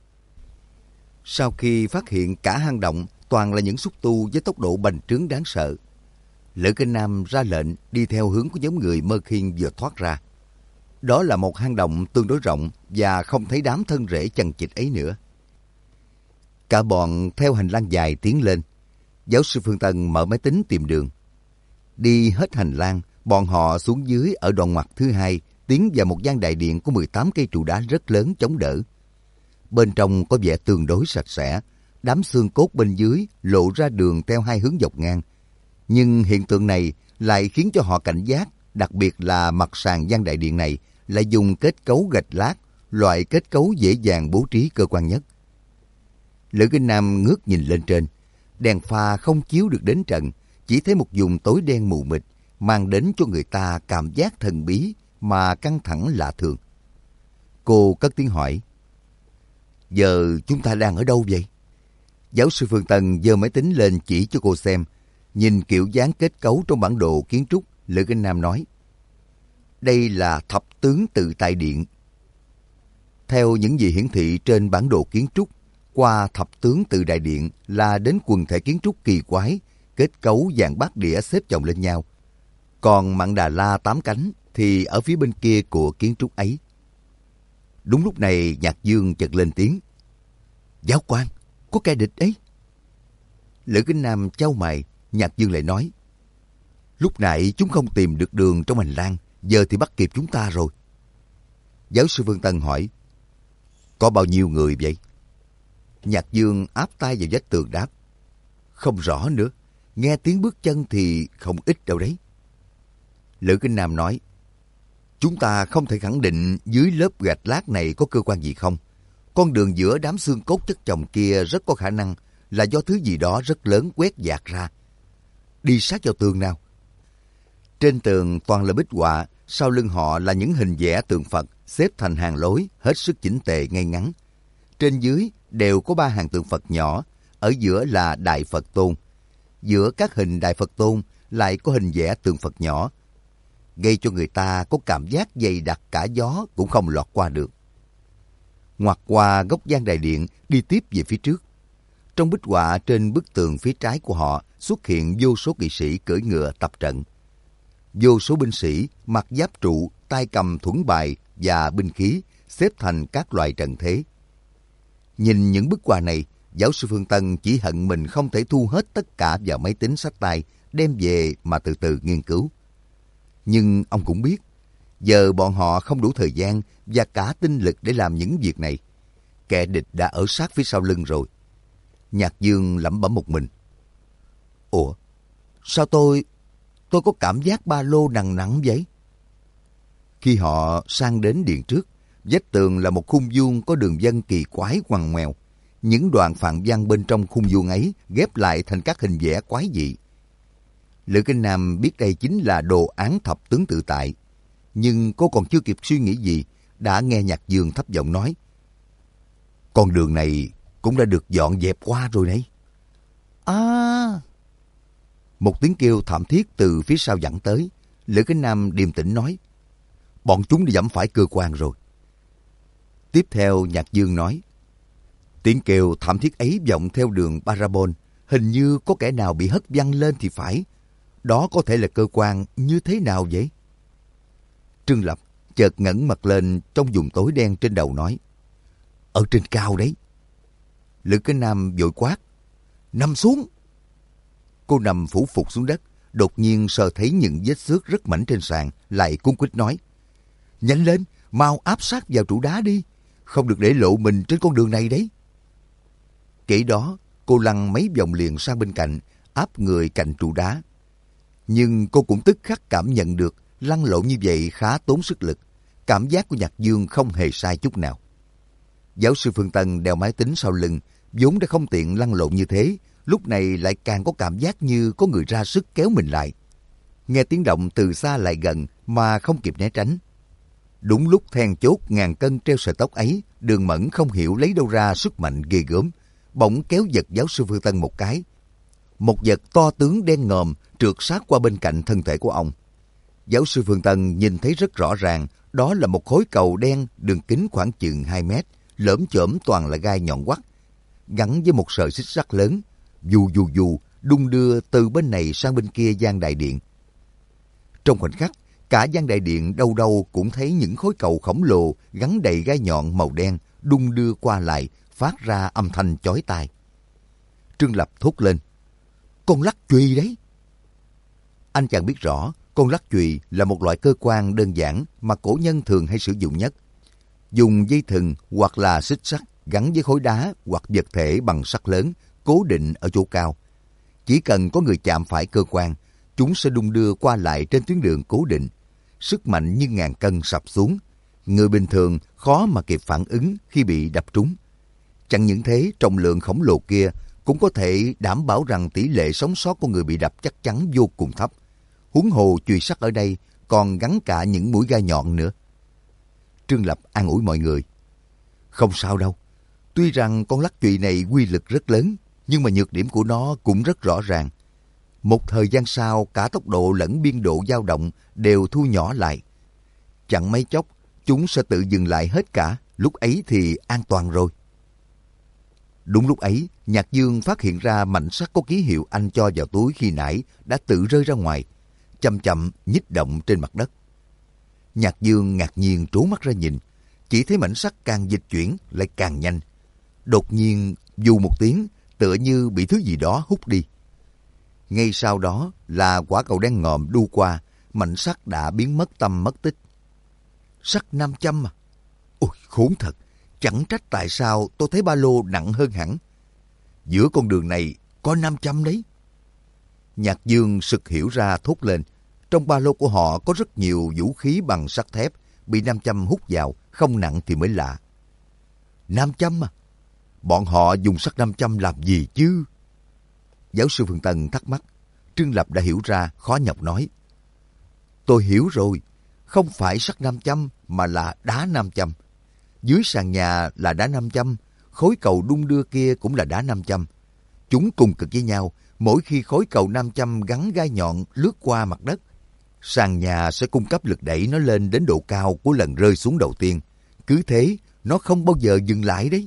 Sau khi phát hiện cả hang động toàn là những xúc tu với tốc độ bành trướng đáng sợ, Lữ Kinh Nam ra lệnh đi theo hướng của nhóm người Mơ Khiên vừa thoát ra. Đó là một hang động tương đối rộng và không thấy đám thân rễ chằng chịt ấy nữa. Cả bọn theo hành lang dài tiến lên. Giáo sư Phương Tân mở máy tính tìm đường. Đi hết hành lang, bọn họ xuống dưới ở đoạn ngoặt thứ hai, tiến vào một gian đại điện có 18 cây trụ đá rất lớn chống đỡ. Bên trong có vẻ tương đối sạch sẽ, đám xương cốt bên dưới lộ ra đường theo hai hướng dọc ngang. Nhưng hiện tượng này lại khiến cho họ cảnh giác, đặc biệt là mặt sàn gian đại điện này lại dùng kết cấu gạch lát, loại kết cấu dễ dàng bố trí cơ quan nhất. Lữ Kinh Nam ngước nhìn lên trên, đèn pha không chiếu được đến trần, chỉ thấy một vùng tối đen mù mịt, mang đến cho người ta cảm giác thần bí mà căng thẳng lạ thường. Cô cất tiếng hỏi, giờ chúng ta đang ở đâu vậy? Giáo sư Phương Tân giơ máy tính lên chỉ cho cô xem, nhìn kiểu dáng kết cấu trong bản đồ kiến trúc, Lữ Kinh Nam nói, đây là thập tướng tự tại điện. Theo những gì hiển thị trên bản đồ kiến trúc, qua thập tướng tự đại điện là đến quần thể kiến trúc kỳ quái, kết cấu dạng bát đĩa xếp chồng lên nhau. Còn Mạn Đà La 8 cánh thì ở phía bên kia của kiến trúc ấy. Đúng lúc này Nhạc Dương chợt lên tiếng, giáo quan, có kẻ địch ấy. Lữ Kính Nam chau mày, Nhạc Dương lại nói, lúc nãy chúng không tìm được đường trong hành lang, giờ thì bắt kịp chúng ta rồi. Giáo sư Phương Tân hỏi, có bao nhiêu người vậy? Nhạc Dương áp tay vào vách tường đáp, không rõ nữa, nghe tiếng bước chân thì không ít đâu đấy. Lữ Kính Nam nói, chúng ta không thể khẳng định dưới lớp gạch lát này có cơ quan gì không. Con đường giữa đám xương cốt chất chồng kia rất có khả năng là do thứ gì đó rất lớn quét dạt ra. Đi sát vào tường nào. Trên tường toàn là bích họa, sau lưng họ là những hình vẽ tượng Phật xếp thành hàng lối, hết sức chỉnh tề ngay ngắn. Trên dưới đều có 3 hàng tượng Phật nhỏ, ở giữa là Đại Phật Tôn. Giữa các hình Đại Phật Tôn lại có hình vẽ tượng Phật nhỏ, gây cho người ta có cảm giác dày đặc cả gió cũng không lọt qua được. Ngoặt qua góc gian đại điện, đi tiếp về phía trước. Trong bích họa trên bức tường phía trái của họ xuất hiện vô số kỵ sĩ cưỡi ngựa tập trận. Vô số binh sĩ mặc giáp trụ, tay cầm thuẫn bài và binh khí xếp thành các loại trận thế. Nhìn những bức họa này, giáo sư Phương Tân chỉ hận mình không thể thu hết tất cả vào máy tính sách tay, đem về mà từ từ nghiên cứu. Nhưng ông cũng biết, giờ bọn họ không đủ thời gian và cả tinh lực để làm những việc này. Kẻ địch đã ở sát phía sau lưng rồi. Nhạc Dương lẩm bẩm một mình. Ủa, sao tôi có cảm giác ba lô nặng nặng vậy? Khi họ sang đến điện trước, vách tường là một khung vuông có đường vân kỳ quái ngoằn ngoèo. Những đoạn phạn văn bên trong khung vuông ấy ghép lại thành các hình vẽ quái dị. Lữ Kinh Nam biết đây chính là đồ án thập tướng tự tại. Nhưng cô còn chưa kịp suy nghĩ gì, đã nghe Nhạc Dương thấp giọng nói, con đường này cũng đã được dọn dẹp qua rồi đấy. À! Một tiếng kêu thảm thiết từ phía sau vẳng tới. Lữ Kính Nam điềm tĩnh nói, bọn chúng đã dẫm phải cơ quan rồi. Tiếp theo Nhạc Dương nói, tiếng kêu thảm thiết ấy vọng theo đường parabol, hình như có kẻ nào bị hất văng lên thì phải. Đó có thể là cơ quan như thế nào vậy? Trương Lập chợt ngẩng mặt lên trong vùng tối đen trên đầu nói, ở trên cao đấy. Lữ Kính Nam vội quát, nằm xuống. Cô nằm phủ phục xuống đất, đột nhiên sờ thấy những vết xước rất mảnh trên sàn, lại cuống quýt nói, nhanh lên, mau áp sát vào trụ đá đi, không được để lộ mình trên con đường này đấy. Kể đó, cô lăn mấy vòng liền sang bên cạnh, áp người cạnh trụ đá. Nhưng cô cũng tức khắc cảm nhận được lăn lộn như vậy khá tốn sức lực. Cảm giác của Nhạc Dương không hề sai chút nào. Giáo sư Phương Tân đeo máy tính sau lưng, vốn đã không tiện lăn lộn như thế, lúc này lại càng có cảm giác như có người ra sức kéo mình lại. Nghe tiếng động từ xa lại gần mà không kịp né tránh. Đúng lúc then chốt ngàn cân treo sợi tóc ấy, Đường Mẫn không hiểu lấy đâu ra sức mạnh ghê gớm, bỗng kéo giật giáo sư Phương Tân một cái. Một vật to tướng đen ngòm trượt sát qua bên cạnh thân thể của ông. Giáo sư Phương Tân nhìn thấy rất rõ ràng, đó là một khối cầu đen đường kính khoảng chừng 2 mét, lởm chởm toàn là gai nhọn quắt, gắn với một sợi xích sắt lớn, dù đung đưa từ bên này sang bên kia gian đại điện. Trong khoảnh khắc, cả gian đại điện đâu đâu cũng thấy những khối cầu khổng lồ gắn đầy gai nhọn màu đen đung đưa qua lại, phát ra âm thanh chói tai. Trương Lập thốt lên. Con lắc chùy đấy. Anh chàng biết rõ, con lắc chùy là một loại cơ quan đơn giản mà cổ nhân thường hay sử dụng nhất. Dùng dây thừng hoặc là xích sắt gắn với khối đá hoặc vật thể bằng sắt lớn, cố định ở chỗ cao. Chỉ cần có người chạm phải cơ quan, chúng sẽ đung đưa qua lại trên tuyến đường cố định. Sức mạnh như ngàn cân sập xuống. Người bình thường khó mà kịp phản ứng khi bị đập trúng. Chẳng những thế, trọng lượng khổng lồ kia cũng có thể đảm bảo rằng tỷ lệ sống sót của người bị đập chắc chắn vô cùng thấp. Huống hồ chùy sắt ở đây còn gắn cả những mũi gai nhọn nữa. Trương Lập an ủi mọi người. Không sao đâu. Tuy rằng con lắc chùy này uy lực rất lớn, nhưng mà nhược điểm của nó cũng rất rõ ràng. Một thời gian sau, cả tốc độ lẫn biên độ dao động đều thu nhỏ lại. Chẳng mấy chốc, chúng sẽ tự dừng lại hết cả. Lúc ấy thì an toàn rồi. Đúng lúc ấy, Nhạc Dương phát hiện ra mảnh sắt có ký hiệu anh cho vào túi khi nãy đã tự rơi ra ngoài, chậm chậm nhích động trên mặt đất. Nhạc Dương ngạc nhiên trố mắt ra nhìn, chỉ thấy mảnh sắt càng dịch chuyển lại càng nhanh. Đột nhiên, vù một tiếng, tựa như bị thứ gì đó hút đi. Ngay sau đó là quả cầu đen ngòm đu qua, mảnh sắt đã biến mất tăm mất tích. Sắt nam châm à? Ôi, khốn thật! Chẳng trách tại sao tôi thấy ba lô nặng hơn hẳn. Giữa con đường này có 500 đấy. Nhạc Dương sực hiểu ra thốt lên. Trong ba lô của họ có rất nhiều vũ khí bằng sắt thép, bị 500 hút vào, không nặng thì mới lạ. 500 à? Bọn họ dùng sắt 500 làm gì chứ? Giáo sư Phương Tân thắc mắc. Trương Lập đã hiểu ra, khó nhọc nói. Tôi hiểu rồi, không phải sắt 500 mà là đá 500. Dưới sàn nhà là đá 500, khối cầu đung đưa kia cũng là đá 500. Chúng cùng cực với nhau, mỗi khi khối cầu 500 gắn gai nhọn lướt qua mặt đất, sàn nhà sẽ cung cấp lực đẩy nó lên đến độ cao của lần rơi xuống đầu tiên. Cứ thế, nó không bao giờ dừng lại đấy.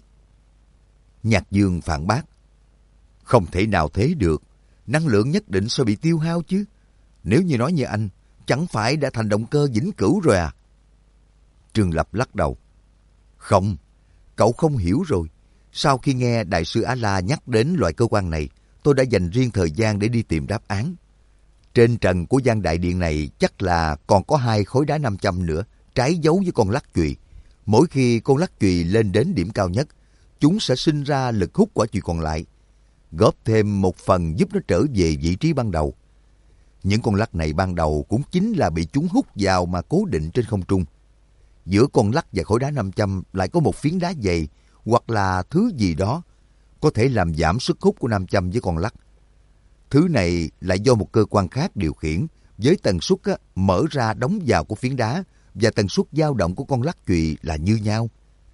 Nhạc Dương phản bác. Không thể nào thế được, năng lượng nhất định sẽ bị tiêu hao chứ. Nếu như nói như anh, chẳng phải đã thành động cơ vĩnh cửu rồi à? Trương Lập lắc đầu. Không, cậu không hiểu rồi. Sau khi nghe Đại sư A-la nhắc đến loại cơ quan này, tôi đã dành riêng thời gian để đi tìm đáp án. Trên trần của gian đại điện này chắc là còn có 2 khối đá 500 nữa, trái dấu với con lắc chùy. Mỗi khi con lắc chùy lên đến điểm cao nhất, chúng sẽ sinh ra lực hút quả chùy còn lại, góp thêm một phần giúp nó trở về vị trí ban đầu. Những con lắc này ban đầu cũng chính là bị chúng hút vào mà cố định trên không trung. Giữa con lắc và khối đá 500 lại có một phiến đá dày hoặc là thứ gì đó có thể làm giảm sức hút của 500 với con lắc. Thứ này lại do một cơ quan khác điều khiển, với tần suất mở ra đóng vào của phiến đá và tần suất dao động của con lắc chùy là như nhau.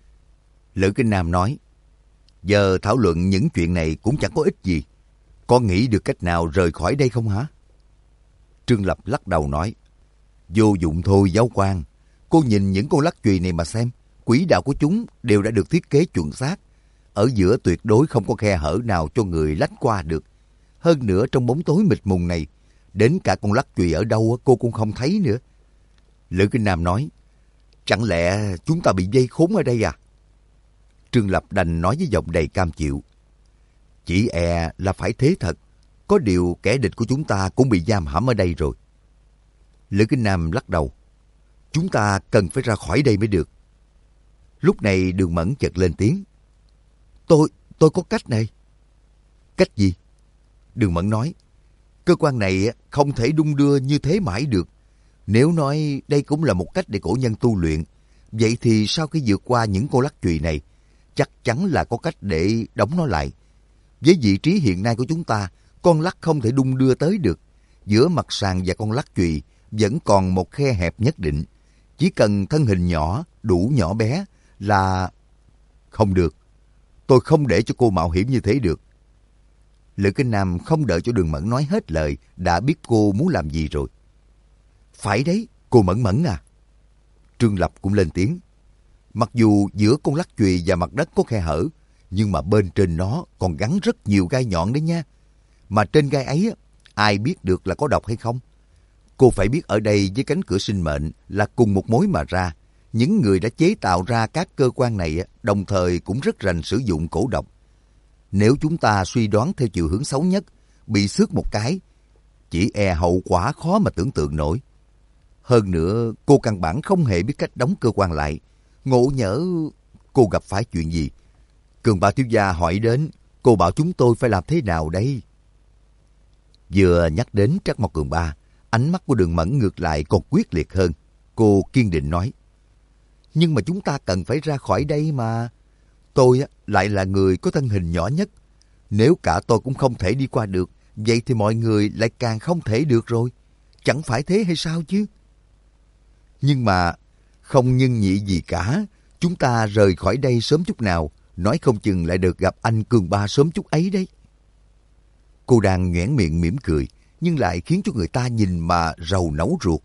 Lữ Kinh Nam nói, giờ thảo luận những chuyện này cũng chẳng có ích gì. Có nghĩ được cách nào rời khỏi đây không hả? Trương Lập lắc đầu nói, vô dụng thôi giáo quan. Cô nhìn những con lắc chùy này mà xem, quỹ đạo của chúng đều đã được thiết kế chuẩn xác. Ở giữa tuyệt đối không có khe hở nào cho người lách qua được. Hơn nữa trong bóng tối mịt mùng này, đến cả con lắc chùy ở đâu cô cũng không thấy nữa. Lữ Kinh Nam nói, chẳng lẽ chúng ta bị vây khốn ở đây à? Trương Lập đành nói với giọng đầy cam chịu, chỉ e là phải thế thật. Có điều kẻ địch của chúng ta cũng bị giam hãm ở đây rồi. Lữ Kinh Nam lắc đầu, chúng ta cần phải ra khỏi đây mới được. Lúc này Đường Mẫn chợt lên tiếng, tôi có cách này. Cách gì? Đường Mẫn nói, cơ quan này không thể đung đưa như thế mãi được. Nếu nói đây cũng là một cách để cổ nhân tu luyện, vậy thì sau khi vượt qua những con lắc chùy này, chắc chắn là có cách để đóng nó lại. Với vị trí hiện nay của chúng ta, con lắc không thể đung đưa tới được. Giữa mặt sàn và con lắc chùy vẫn còn một khe hẹp nhất định. Chỉ cần thân hình nhỏ, đủ nhỏ bé là... Không được, tôi không để cho cô mạo hiểm như thế được. Lữ Kinh Nam không đợi cho Đường Mẫn nói hết lời, đã biết cô muốn làm gì rồi. Phải đấy, cô Mẫn Mẫn à. Trương Lập cũng lên tiếng. Mặc dù giữa con lắc chùy và mặt đất có khe hở, nhưng mà bên trên nó còn gắn rất nhiều gai nhọn đấy nha. Mà trên gai ấy, ai biết được là có độc hay không? Cô phải biết ở đây với cánh cửa sinh mệnh là cùng một mối mà ra. Những người đã chế tạo ra các cơ quan này đồng thời cũng rất rành sử dụng cổ độc. Nếu chúng ta suy đoán theo chiều hướng xấu nhất, bị xước một cái, chỉ e hậu quả khó mà tưởng tượng nổi. Hơn nữa, cô căn bản không hề biết cách đóng cơ quan lại. Ngộ nhỡ cô gặp phải chuyện gì. Cường Ba thiếu gia hỏi đến, cô bảo chúng tôi phải làm thế nào đây? Vừa nhắc đến Trắc Mộc Cường Ba, ánh mắt của Đường Mẫn ngược lại còn quyết liệt hơn. Cô kiên định nói, nhưng mà chúng ta cần phải ra khỏi đây mà. Tôi lại là người có thân hình nhỏ nhất. Nếu cả tôi cũng không thể đi qua được, vậy thì mọi người lại càng không thể được rồi. Chẳng phải thế hay sao chứ? Nhưng mà không nhân nhị gì cả. Chúng ta rời khỏi đây sớm chút nào, nói không chừng lại được gặp anh Cường Ba sớm chút ấy đấy. Cô đang nhoẻn miệng mỉm cười, nhưng lại khiến cho người ta nhìn mà rầu nấu ruột.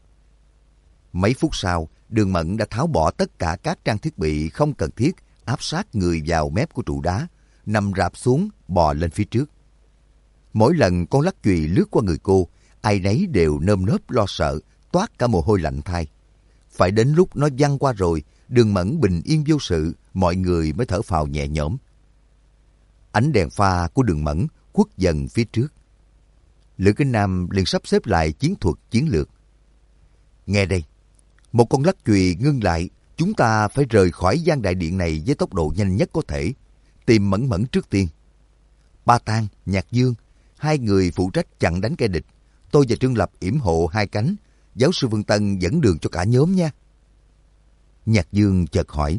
Mấy phút sau, Đường Mẫn đã tháo bỏ tất cả các trang thiết bị không cần thiết, áp sát người vào mép của trụ đá, nằm rạp xuống, bò lên phía trước. Mỗi lần con lắc chùy lướt qua người cô, ai nấy đều nơm nớp lo sợ, toát cả mồ hôi lạnh thai. Phải đến lúc nó văng qua rồi, Đường Mẫn bình yên vô sự, mọi người mới thở phào nhẹ nhõm. Ánh đèn pha của Đường Mẫn khuất dần phía trước. Lữ Kinh Nam liền sắp xếp lại chiến thuật chiến lược. Nghe đây, một con lắc chùy ngưng lại, chúng ta phải rời khỏi gian đại điện này với tốc độ nhanh nhất có thể, tìm Mẫn Mẫn trước tiên. Ba Tang, Nhạc Dương, hai người phụ trách chặn đánh kẻ địch. Tôi và Trương Lập yểm hộ hai cánh, giáo sư Vương Tân dẫn đường cho cả nhóm nha. Nhạc Dương chợt hỏi,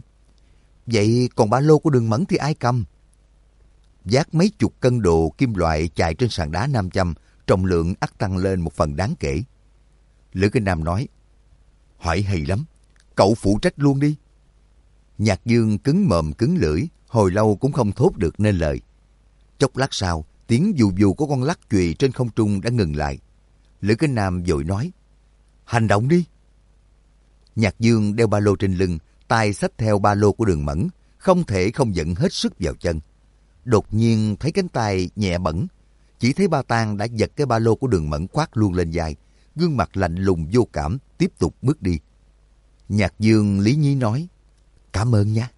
vậy còn ba lô của Đường Mẫn thì ai cầm? Vác mấy chục cân đồ kim loại chạy trên sàn đá nam châm, trọng lượng ắt tăng lên một phần đáng kể. Lữ Kinh Nam nói, hỏi hay lắm, cậu phụ trách luôn đi. Nhạc Dương cứng mồm cứng lưỡi, hồi lâu cũng không thốt được nên lời. Chốc lát sau, tiếng dù dù của con lắc chùy trên không trung đã ngừng lại. Lữ Kinh Nam vội nói, hành động đi. Nhạc Dương đeo ba lô trên lưng, tay xách theo ba lô của Đường Mẫn, không thể không dẫn hết sức vào chân. Đột nhiên thấy cánh tay nhẹ bẩn, chỉ thấy Ba Tang đã giật cái ba lô của Đường Mẫn khoác luôn lên vai, gương mặt lạnh lùng vô cảm, tiếp tục bước đi. Nhạc Dương lý nhí nói, cảm ơn nha.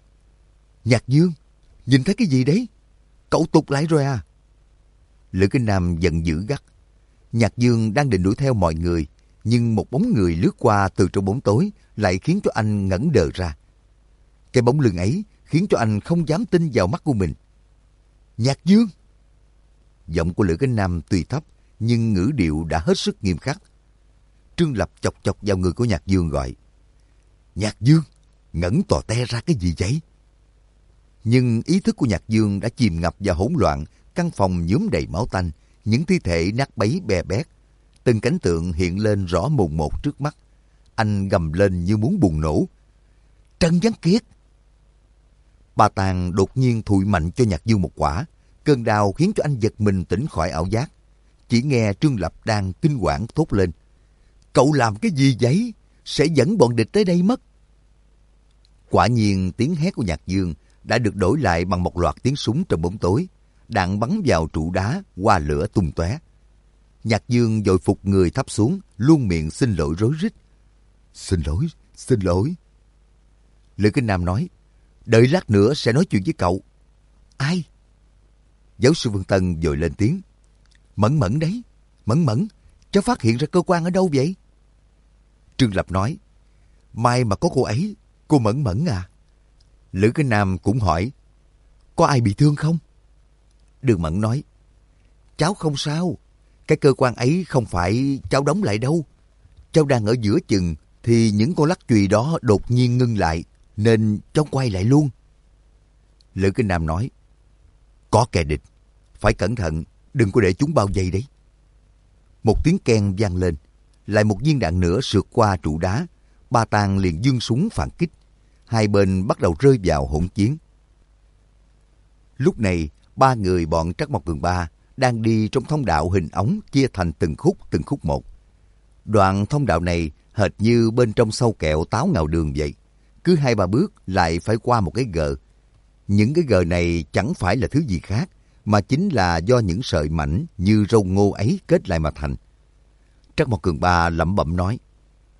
Nhạc Dương, nhìn thấy cái gì đấy? Cậu tụt lại rồi à? Lữ Kinh Nam giận dữ gắt. Nhạc Dương đang định đuổi theo mọi người, nhưng một bóng người lướt qua từ trong bóng tối lại khiến cho anh ngẩn đờ ra. Cái bóng lưng ấy khiến cho anh không dám tin vào mắt của mình. Nhạc Dương! Giọng của Lữ Kinh Nam tuy thấp, nhưng ngữ điệu đã hết sức nghiêm khắc. Trương Lập chọc chọc vào người của Nhạc Dương gọi, Nhạc Dương, ngẩn tò te ra cái gì vậy? Nhưng ý thức của Nhạc Dương đã chìm ngập vào hỗn loạn, căn phòng nhuốm đầy máu tanh, những thi thể nát bấy bè bét. Từng cảnh tượng hiện lên rõ mồn một trước mắt. Anh gầm lên như muốn bùng nổ. Trần Văn Kiệt! Ba Tang đột nhiên thụi mạnh cho Nhạc Dương một quả. Cơn đau khiến cho anh giật mình tỉnh khỏi ảo giác. Chỉ nghe Trương Lập đang kinh hoảng thốt lên, cậu làm cái gì vậy? Sẽ dẫn bọn địch tới đây mất. Quả nhiên tiếng hét của Nhạc Dương đã được đổi lại bằng một loạt tiếng súng trong bóng tối. Đạn bắn vào trụ đá, hoa lửa tung tóe. Nhạc Dương vội phục người thấp xuống, luôn miệng xin lỗi rối rít. Xin lỗi, xin lỗi. Lữ Kinh Nam nói, đợi lát nữa sẽ nói chuyện với cậu. Ai? Giáo sư Vương Tân vội lên tiếng. Mẫn Mẫn đấy. Mẫn Mẫn, cháu phát hiện ra cơ quan ở đâu vậy? Trương Lập nói, may mà có cô ấy, cô Mẫn Mẫn à. Lữ Kinh Nam cũng hỏi, có ai bị thương không? Đường Mẫn nói, cháu không sao. Cái cơ quan ấy không phải cháu đóng lại đâu. Cháu đang ở giữa chừng thì những con lắc chùy đó đột nhiên ngưng lại, nên cháu quay lại luôn. Lữ Kinh Nam nói, có kẻ địch, phải cẩn thận, đừng có để chúng bao vây đấy. Một tiếng keng vang lên, lại một viên đạn nữa sượt qua trụ đá. Ba Tang liền giương súng phản kích. Hai bên bắt đầu rơi vào hỗn chiến. Lúc này, ba người bọn Trắc Mộc Cường Ba đang đi trong thông đạo hình ống chia thành từng khúc một. Đoạn thông đạo này hệt như bên trong sâu kẹo táo ngào đường vậy. Cứ 2-3 bước lại phải qua một cái gờ. Những cái gờ này chẳng phải là thứ gì khác, mà chính là do những sợi mảnh như râu ngô ấy kết lại mà thành. Trắc Mộc Cường Ba lẩm bẩm nói,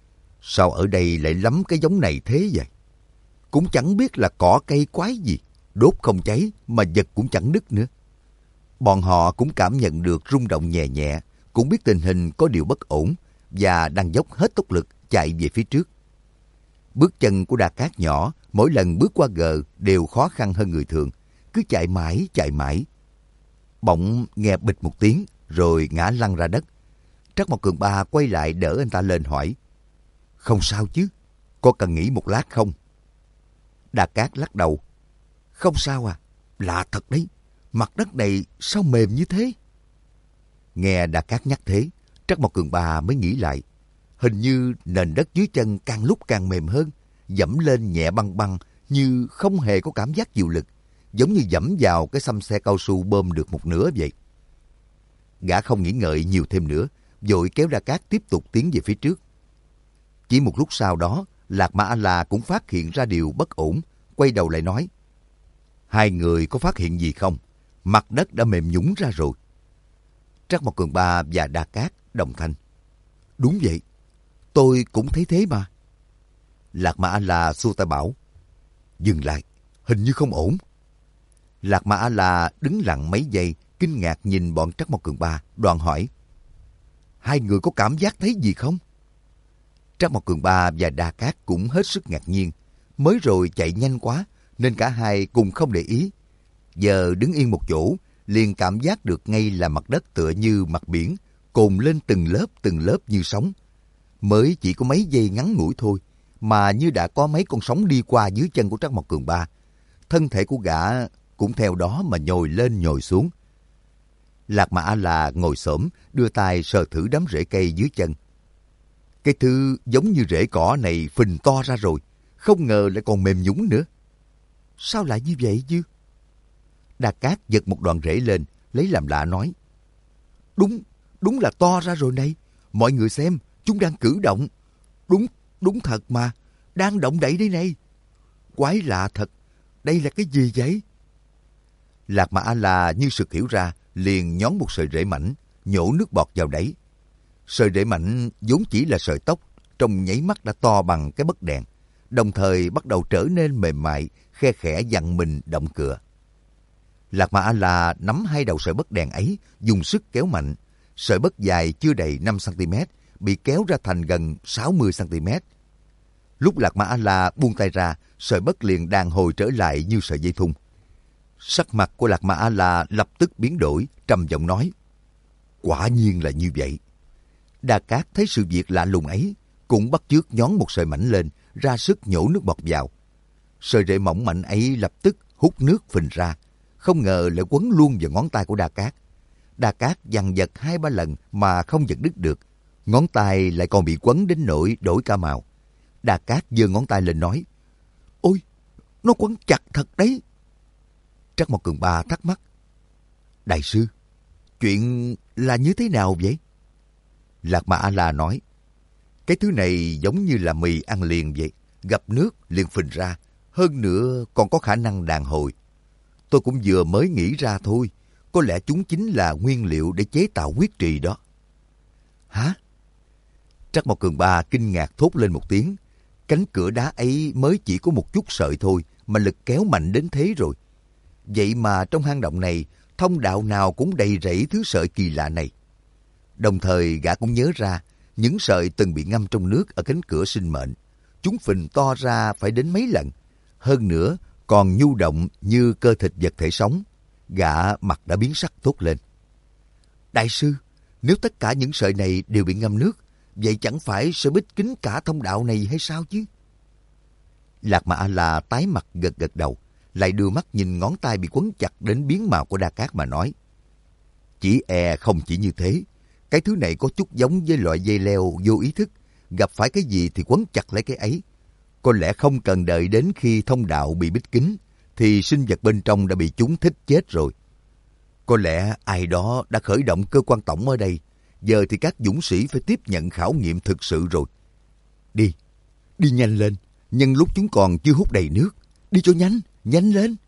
sao ở đây lại lắm cái giống này thế vậy? Cũng chẳng biết là cỏ cây quái gì, đốt không cháy mà giật cũng chẳng đứt nữa. Bọn họ cũng cảm nhận được rung động nhẹ nhẹ, cũng biết tình hình có điều bất ổn và đang dốc hết tốc lực chạy về phía trước. Bước chân của Đa Cát nhỏ, mỗi lần bước qua gờ đều khó khăn hơn người thường, cứ chạy mãi. Bỗng nghe bịch một tiếng, rồi ngã lăn ra đất. Trắc Mộc Cường Ba quay lại đỡ anh ta lên hỏi, không sao chứ, có cần nghỉ một lát không? Đa Cát lắc đầu, không sao à, lạ thật đấy, mặt đất này sao mềm như thế? Nghe Đa Cát nhắc thế, Trắc Mộc Cường Ba mới nghĩ lại, hình như nền đất dưới chân càng lúc càng mềm hơn, dẫm lên nhẹ băng băng như không hề có cảm giác chịu lực, giống như dẫm vào cái xăm xe cao su bơm được một nửa vậy. Gã không nghĩ ngợi nhiều thêm nữa, vội kéo Đa Cát tiếp tục tiến về phía trước. Chỉ một lúc sau đó, Lạc Mã A-la cũng phát hiện ra điều bất ổn, quay đầu lại nói, hai người có phát hiện gì không? Mặt đất đã mềm nhũn ra rồi. Trắc Mộc Cường Ba và Đa Cát đồng thanh, đúng vậy, tôi cũng thấy thế mà. Lạc Mã A-la xua tay bảo, dừng lại, hình như không ổn. Lạc Mã A-la đứng lặng mấy giây, kinh ngạc nhìn bọn Trắc Mộc Cường Ba, đoạn hỏi, hai người có cảm giác thấy gì không? Trắc Mộc Cường Ba và Đa Cát cũng hết sức ngạc nhiên, mới rồi chạy nhanh quá nên cả hai cùng không để ý. Giờ đứng yên một chỗ, liền cảm giác được ngay là mặt đất tựa như mặt biển, cồn lên từng lớp như sóng. Mới chỉ có mấy giây ngắn ngủi thôi, mà như đã có mấy con sóng đi qua dưới chân của Trắc Mộc Cường Ba. Thân thể của gã cũng theo đó mà nhồi lên nhồi xuống. Lạc Mã A-la ngồi xổm, đưa tay sờ thử đám rễ cây dưới chân. Cái thứ giống như rễ cỏ này phình to ra rồi, không ngờ lại còn mềm nhũn nữa. Sao lại như vậy chứ? Đa Cát giật một đoạn rễ lên, lấy làm lạ nói, đúng là to ra rồi này. Mọi người xem, chúng đang cử động. Đúng thật mà, đang động đậy đây này. Quái lạ thật, đây là cái gì vậy? Lạc Mã A-la như sực hiểu ra, liền nhón một sợi rễ mảnh, nhổ nước bọt vào đấy. Sợi rễ mảnh vốn chỉ là sợi tóc, trong nháy mắt đã to bằng cái bất đèn, đồng thời bắt đầu trở nên mềm mại, khe khẽ vặn mình động cựa. Lạc Mã A-la nắm hai đầu sợi bất đèn ấy, dùng sức kéo mạnh. Sợi bất dài chưa đầy 5 cm, bị kéo ra thành gần 60 cm. Lúc Lạc Mã A-la buông tay ra, sợi bất liền đàn hồi trở lại như sợi dây thun. Sắc mặt của Lạc Mã A-la lập tức biến đổi, trầm giọng nói, quả nhiên là như vậy. Đa Cát thấy sự việc lạ lùng ấy, cũng bắt chước nhón một sợi mảnh lên, ra sức nhổ nước bọt vào. Sợi rễ mỏng mảnh ấy lập tức hút nước phình ra, không ngờ lại quấn luôn vào ngón tay của Đa Cát. Đa Cát giằng giật 2-3 lần mà không giật đứt được, ngón tay lại còn bị quấn đến nỗi đổi cả màu. Đa Cát giơ ngón tay lên nói, ôi, nó quấn chặt thật đấy. Trắc Mộc Cường Ba thắc mắc, đại sư, chuyện là như thế nào vậy? Lạc Mã A-la nói, cái thứ này giống như là mì ăn liền vậy, gặp nước liền phình ra, hơn nữa còn có khả năng đàn hồi. Tôi cũng vừa mới nghĩ ra thôi, có lẽ chúng chính là nguyên liệu để chế tạo huyết trì đó. Hả? Trắc Mộc Cường Ba kinh ngạc thốt lên một tiếng, cánh cửa đá ấy mới chỉ có một chút sợi thôi mà lực kéo mạnh đến thế rồi. Vậy mà trong hang động này, thông đạo nào cũng đầy rẫy thứ sợi kỳ lạ này. Đồng thời gã cũng nhớ ra, những sợi từng bị ngâm trong nước ở cánh cửa sinh mệnh, chúng phình to ra phải đến mấy lần. Hơn nữa, còn nhu động như cơ thịt vật thể sống. Gã mặt đã biến sắc thốt lên, đại sư, nếu tất cả những sợi này đều bị ngâm nước, vậy chẳng phải sẽ bít kín cả thông đạo này hay sao chứ? Lạc Mã A-la tái mặt gật gật đầu, lại đưa mắt nhìn ngón tay bị quấn chặt đến biến màu của Đa Cát mà nói, chỉ không chỉ như thế, cái thứ này có chút giống với loại dây leo vô ý thức, gặp phải cái gì thì quấn chặt lấy cái ấy. Có lẽ không cần đợi đến khi thông đạo bị bít kín, thì sinh vật bên trong đã bị chúng thích chết rồi. Có lẽ ai đó đã khởi động cơ quan tổng ở đây, giờ thì các dũng sĩ phải tiếp nhận khảo nghiệm thực sự rồi. Đi nhanh lên, nhân lúc chúng còn chưa hút đầy nước, đi cho nhanh lên.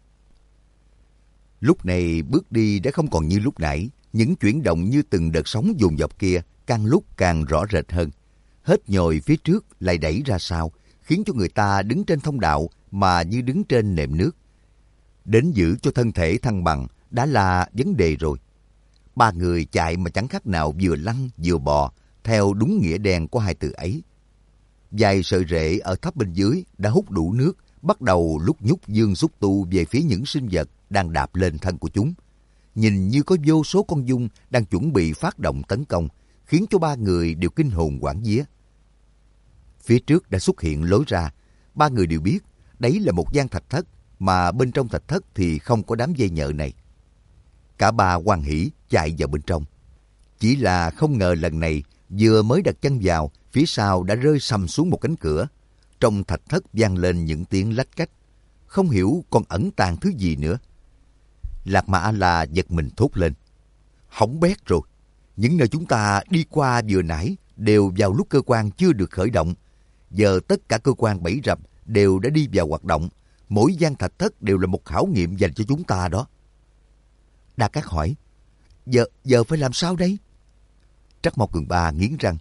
Lúc này bước đi đã không còn như lúc nãy, những chuyển động như từng đợt sóng dồn dập kia càng lúc càng rõ rệt hơn. Hết nhồi phía trước lại đẩy ra sau, khiến cho người ta đứng trên thông đạo mà như đứng trên nệm nước. Đến giữ cho thân thể thăng bằng đã là vấn đề rồi. Ba người chạy mà chẳng khác nào vừa lăn vừa bò, theo đúng nghĩa đen của hai từ ấy. Vài sợi rễ ở thấp bên dưới đã hút đủ nước, bắt đầu lúc nhúc dương xúc tu về phía những sinh vật đang đạp lên thân của chúng. Nhìn như có vô số con giun đang chuẩn bị phát động tấn công, khiến cho ba người đều kinh hồn hoảng vía. Phía trước đã xuất hiện lối ra, ba người đều biết đấy là một gian thạch thất, mà bên trong thạch thất thì không có đám dây nhợ này. Cả ba hoan hỉ chạy vào bên trong. Chỉ là không ngờ lần này vừa mới đặt chân vào, phía sau đã rơi sầm xuống một cánh cửa. Trong thạch thất vang lên những tiếng lách cách, không hiểu còn ẩn tàng thứ gì nữa. Lạc Mà A-la giật mình thốt lên. Hỏng bét rồi, những nơi chúng ta đi qua vừa nãy đều vào lúc cơ quan chưa được khởi động. Giờ tất cả cơ quan bẫy rập đều đã đi vào hoạt động. Mỗi gian thạch thất đều là một khảo nghiệm dành cho chúng ta đó. Đa Cát hỏi, giờ phải làm sao đây? Trắc Mộc Cường Ba nghiến răng,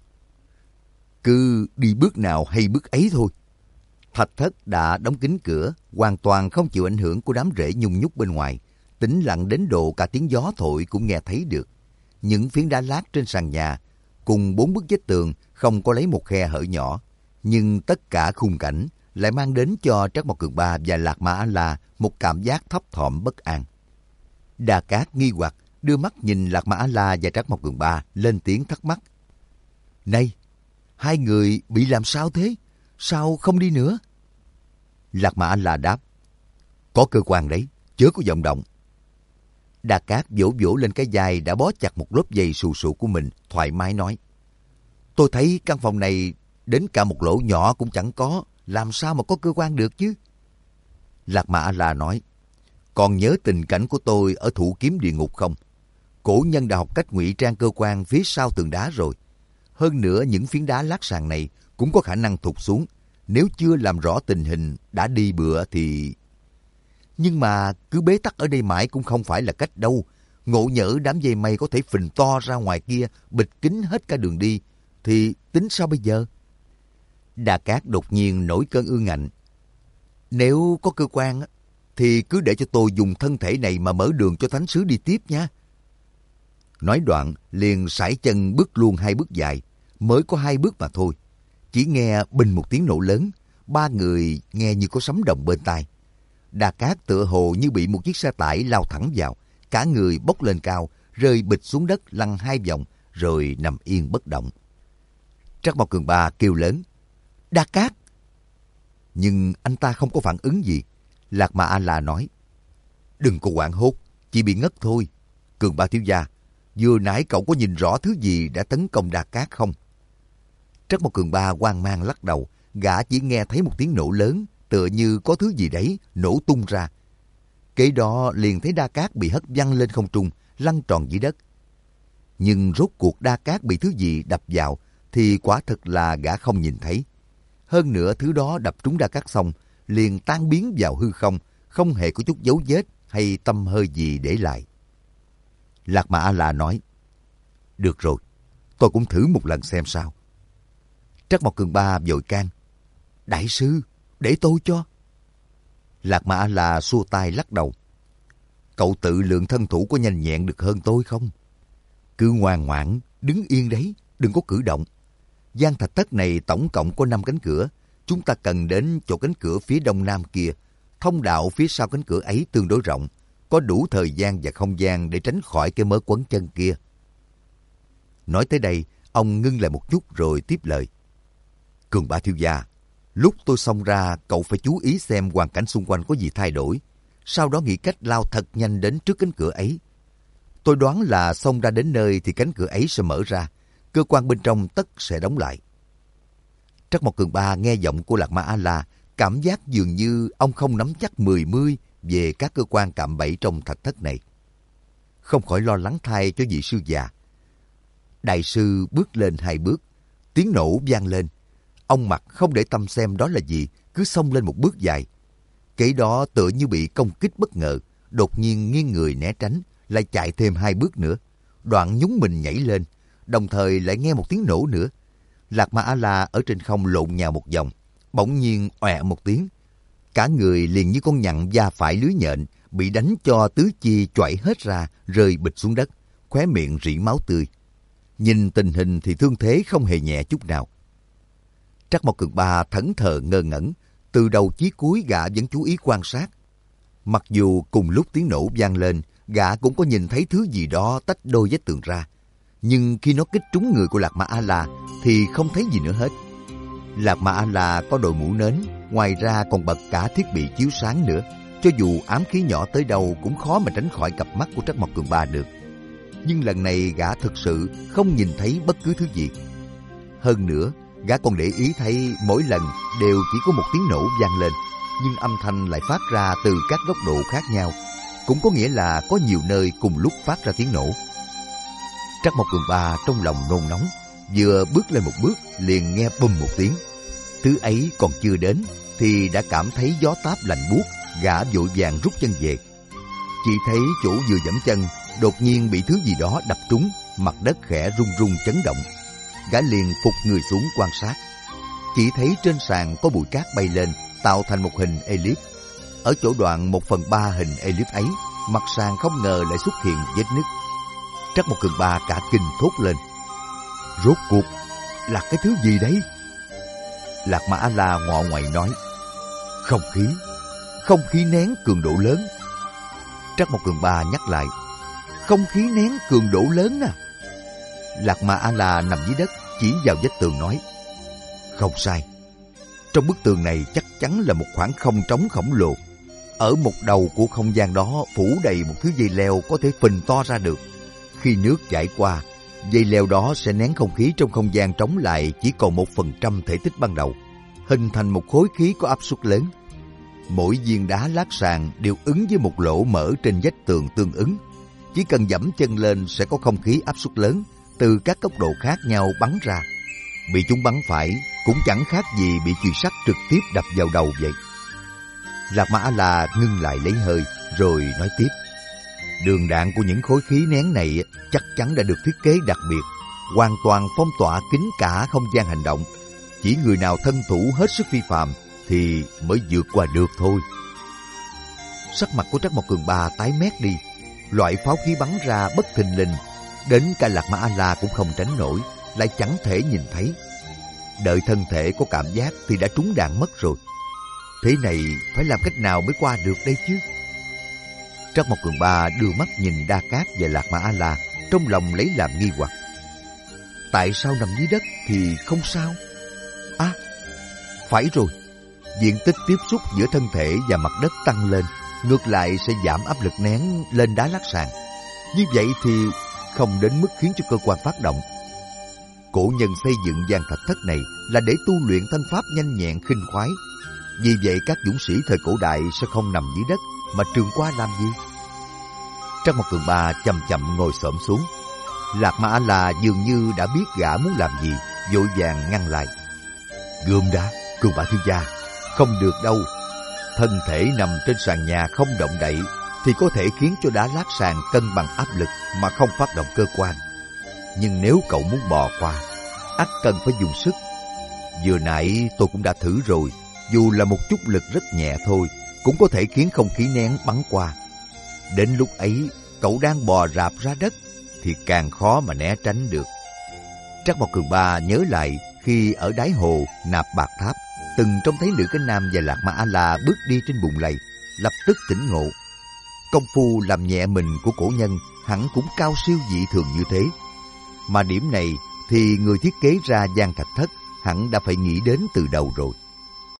cứ đi bước nào hay bước ấy thôi. Thạch thất đã đóng kín cửa, hoàn toàn không chịu ảnh hưởng của đám rễ nhung nhúc bên ngoài. Tĩnh lặng đến độ cả tiếng gió thổi cũng nghe thấy được. Những phiến đá lát trên sàn nhà cùng 4 bức vách tường không có lấy một khe hở nhỏ, nhưng tất cả khung cảnh lại mang đến cho Trắc Mộc Cường Ba và Lạc Mà A-la một cảm giác thấp thỏm bất an. Đa Cát nghi hoặc đưa mắt nhìn Lạc Mà A-la và Trắc Mộc Cường Ba, lên tiếng thắc mắc. Này, hai người bị làm sao thế? Sao không đi nữa? Lạc Mà A-la đáp, có cơ quan đấy, chớ có vọng động. Đa Cát vỗ vỗ lên cái vai đã bó chặt một lớp dây xù xù của mình, thoải mái nói, tôi thấy căn phòng này đến cả một lỗ nhỏ cũng chẳng có, làm sao mà có cơ quan được chứ? Lạc Mà A-la nói, còn nhớ tình cảnh của tôi ở Thủ Kiếm Địa Ngục không? Cổ nhân đã học cách ngụy trang cơ quan phía sau tường đá rồi. Hơn nữa những phiến đá lát sàn này cũng có khả năng thụt xuống. Nếu chưa làm rõ tình hình đã đi bựa thì... Nhưng mà cứ bế tắc ở đây mãi cũng không phải là cách đâu. Ngộ nhỡ đám dây mây có thể phình to ra ngoài kia, bịt kín hết cả đường đi, thì tính sao bây giờ? Đa Cát đột nhiên nổi cơn ương ngạnh. Nếu có cơ quan thì cứ để cho tôi dùng thân thể này mà mở đường cho thánh sứ đi tiếp nha. Nói đoạn liền sải chân bước luôn 2 bước dài, mới có 2 bước mà thôi. Chỉ nghe bình một tiếng nổ lớn, ba người nghe như có sấm động bên tai. Đa Cát tựa hồ như bị một chiếc xe tải lao thẳng vào, cả người bốc lên cao, rơi bịch xuống đất lăn 2 vòng, rồi nằm yên bất động. Trắc Mộc Cường Ba kêu lớn, Đa Cát! Nhưng anh ta không có phản ứng gì. Lạc Mà A-la nói, đừng có hoảng hốt, chỉ bị ngất thôi. Cường Ba thiếu gia, vừa nãy cậu có nhìn rõ thứ gì đã tấn công Đa Cát không? Trắc Mộc Cường Ba hoang mang lắc đầu, gã chỉ nghe thấy một tiếng nổ lớn, tựa như có thứ gì đấy nổ tung ra. Kế đó liền thấy Đa Cát bị hất văng lên không trung, lăn tròn dưới đất. Nhưng rốt cuộc Đa Cát bị thứ gì đập vào thì quả thực là gã không nhìn thấy. Hơn nữa thứ đó đập trúng Đa Cát xong, liền tan biến vào hư không, không hề có chút dấu vết hay tăm hơi gì để lại. Lạc Mà A-la nói, được rồi, tôi cũng thử một lần xem sao. Trắc Mộc Cường Ba vội can, đại sư, để tôi cho. Lạc Mà A-la xua tay lắc đầu, cậu tự lượng thân thủ có nhanh nhẹn được hơn tôi không? Cứ ngoan ngoãn, đứng yên đấy, đừng có cử động. Gian thạch thất này tổng cộng có 5 cánh cửa. Chúng ta cần đến chỗ cánh cửa phía đông nam kia. Thông đạo phía sau cánh cửa ấy tương đối rộng, có đủ thời gian và không gian để tránh khỏi cái mớ quấn chân kia. Nói tới đây, ông ngưng lại một chút rồi tiếp lời. Cường Ba thiếu gia, lúc tôi xông ra, cậu phải chú ý xem hoàn cảnh xung quanh có gì thay đổi. Sau đó nghĩ cách lao thật nhanh đến trước cánh cửa ấy. Tôi đoán là xông ra đến nơi thì cánh cửa ấy sẽ mở ra. Cơ quan bên trong tất sẽ đóng lại. Trắc Mộc Cường Ba nghe giọng của Lạc Mà A-la, cảm giác dường như ông không nắm chắc 10 về các cơ quan cạm bẫy trong thạch thất này. Không khỏi lo lắng thay cho vị sư già. Đại sư bước lên 2 bước, tiếng nổ vang lên. Ông mặt không để tâm xem đó là gì, cứ xông lên một bước dài. Kế đó tựa như bị công kích bất ngờ, đột nhiên nghiêng người né tránh, lại chạy thêm 2 bước nữa. Đoạn nhún mình nhảy lên, đồng thời lại nghe một tiếng nổ nữa. Lạc Mà A-la ở trên không lộn nhào một vòng, bỗng nhiên ọe một tiếng. Cả người liền như con nhặng va phải lưới nhện, bị đánh cho tứ chi choảy hết ra, rơi bịch xuống đất, khóe miệng rỉ máu tươi. Nhìn tình hình thì thương thế không hề nhẹ chút nào. Trắc Mộc Cường Ba thẫn thờ ngơ ngẩn, từ đầu chí cuối gã vẫn chú ý quan sát. Mặc dù cùng lúc tiếng nổ vang lên, gã cũng có nhìn thấy thứ gì đó tách đôi vết tường ra. Nhưng khi nó kích trúng người của Lạc Ma A-la thì không thấy gì nữa hết. Lạc Ma A-la có đội mũ nến, ngoài ra còn bật cả thiết bị chiếu sáng nữa. Cho dù ám khí nhỏ tới đâu cũng khó mà tránh khỏi cặp mắt của Trắc Mộc Cường Ba được. Nhưng lần này gã thực sự không nhìn thấy bất cứ thứ gì. Hơn nữa, gã còn để ý thấy mỗi lần đều chỉ có một tiếng nổ vang lên, nhưng âm thanh lại phát ra từ các góc độ khác nhau. Cũng có nghĩa là có nhiều nơi cùng lúc phát ra tiếng nổ. Trắc Mộc Cường Ba trong lòng nôn nóng, vừa bước lên một bước liền nghe bùm một tiếng. Thứ ấy còn chưa đến thì đã cảm thấy gió táp lạnh buốt, gã vội vàng rút chân về. Chỉ thấy chỗ vừa giẫm chân đột nhiên bị thứ gì đó đập trúng, mặt đất khẽ rung rung chấn động. Gã liền phục người xuống quan sát. Chỉ thấy trên sàn có bụi cát bay lên, tạo thành một hình elip. Ở chỗ đoạn 1/3 hình elip ấy, mặt sàn không ngờ lại xuất hiện vết nứt. Trắc Mộc Cường Ba cả kinh thốt lên. Rốt cuộc là cái thứ gì đấy? Lạc Ma A-la ngọ ngoại nói. Không khí nén cường độ lớn. Trắc Mộc Cường Ba nhắc lại. Không khí nén cường độ lớn à? Lạc Ma A-la nằm dưới đất chỉ vào vách tường nói. Không sai. Trong bức tường này chắc chắn là một khoảng không trống khổng lồ. Ở một đầu của không gian đó phủ đầy một thứ dây leo có thể phình to ra được. Khi nước chảy qua, dây leo đó sẽ nén không khí trong không gian trống lại chỉ còn 1% thể tích ban đầu, hình thành một khối khí có áp suất lớn. Mỗi viên đá lát sàn đều ứng với một lỗ mở trên vách tường tương ứng. Chỉ cần giẫm chân lên sẽ có không khí áp suất lớn từ các góc độ khác nhau bắn ra. Bị chúng bắn phải cũng chẳng khác gì bị chùy sắt trực tiếp đập vào đầu vậy. Lạc Ma A-la ngưng lại lấy hơi rồi nói tiếp. Đường đạn của những khối khí nén này chắc chắn đã được thiết kế đặc biệt, hoàn toàn phong tỏa kín cả không gian hành động. Chỉ người nào thân thủ hết sức phi phàm thì mới vượt qua được thôi. Sắc mặt của Trắc Mộc Cường Ba tái mét đi. Loại pháo khí bắn ra bất thình lình, đến cả Lạc Ma A-la cũng không tránh nổi, lại chẳng thể nhìn thấy. Đợi thân thể có cảm giác thì đã trúng đạn mất rồi. Thế này phải làm cách nào mới qua được đây chứ? Trắc Mộc Cường Ba đưa mắt nhìn Đa Cát và Lạc Ma A-la, trong lòng lấy làm nghi hoặc. Tại sao nằm dưới đất thì không sao? À, phải rồi. Diện tích tiếp xúc giữa thân thể và mặt đất tăng lên, ngược lại sẽ giảm áp lực nén lên đá lát sàn. Như vậy thì không đến mức khiến cho cơ quan phát động. Cổ nhân xây dựng gian thạch thất này là để tu luyện thanh pháp nhanh nhẹn khinh khoái. Vì vậy các dũng sĩ thời cổ đại sẽ không nằm dưới đất mà trường qua làm gì? Trắc Mộc Cường Ba chậm chậm ngồi xổm xuống. Lạc Ma A-la dường như đã biết gã muốn làm gì, vội vàng ngăn lại. Gươm đã, Cường Ba thiếu gia, không được đâu. Thân thể nằm trên sàn nhà không động đậy thì có thể khiến cho đá lát sàn cân bằng áp lực mà không phát động cơ quan. Nhưng nếu cậu muốn bò qua, ắt cần phải dùng sức. Vừa nãy tôi cũng đã thử rồi, dù là một chút lực rất nhẹ thôi, cũng có thể khiến không khí nén bắn qua. Đến lúc ấy, cậu đang bò rạp ra đất, thì càng khó mà né tránh được. Trắc Mộc Cường Ba nhớ lại khi ở đáy hồ Nạp Bạc Tháp, từng trông thấy Lữ Cánh Nam và Lạc Ma A-la bước đi trên bùn lầy, lập tức tỉnh ngộ. Công phu làm nhẹ mình của cổ nhân hẳn cũng cao siêu dị thường như thế. Mà điểm này thì người thiết kế ra gian thạch thất hẳn đã phải nghĩ đến từ đầu rồi.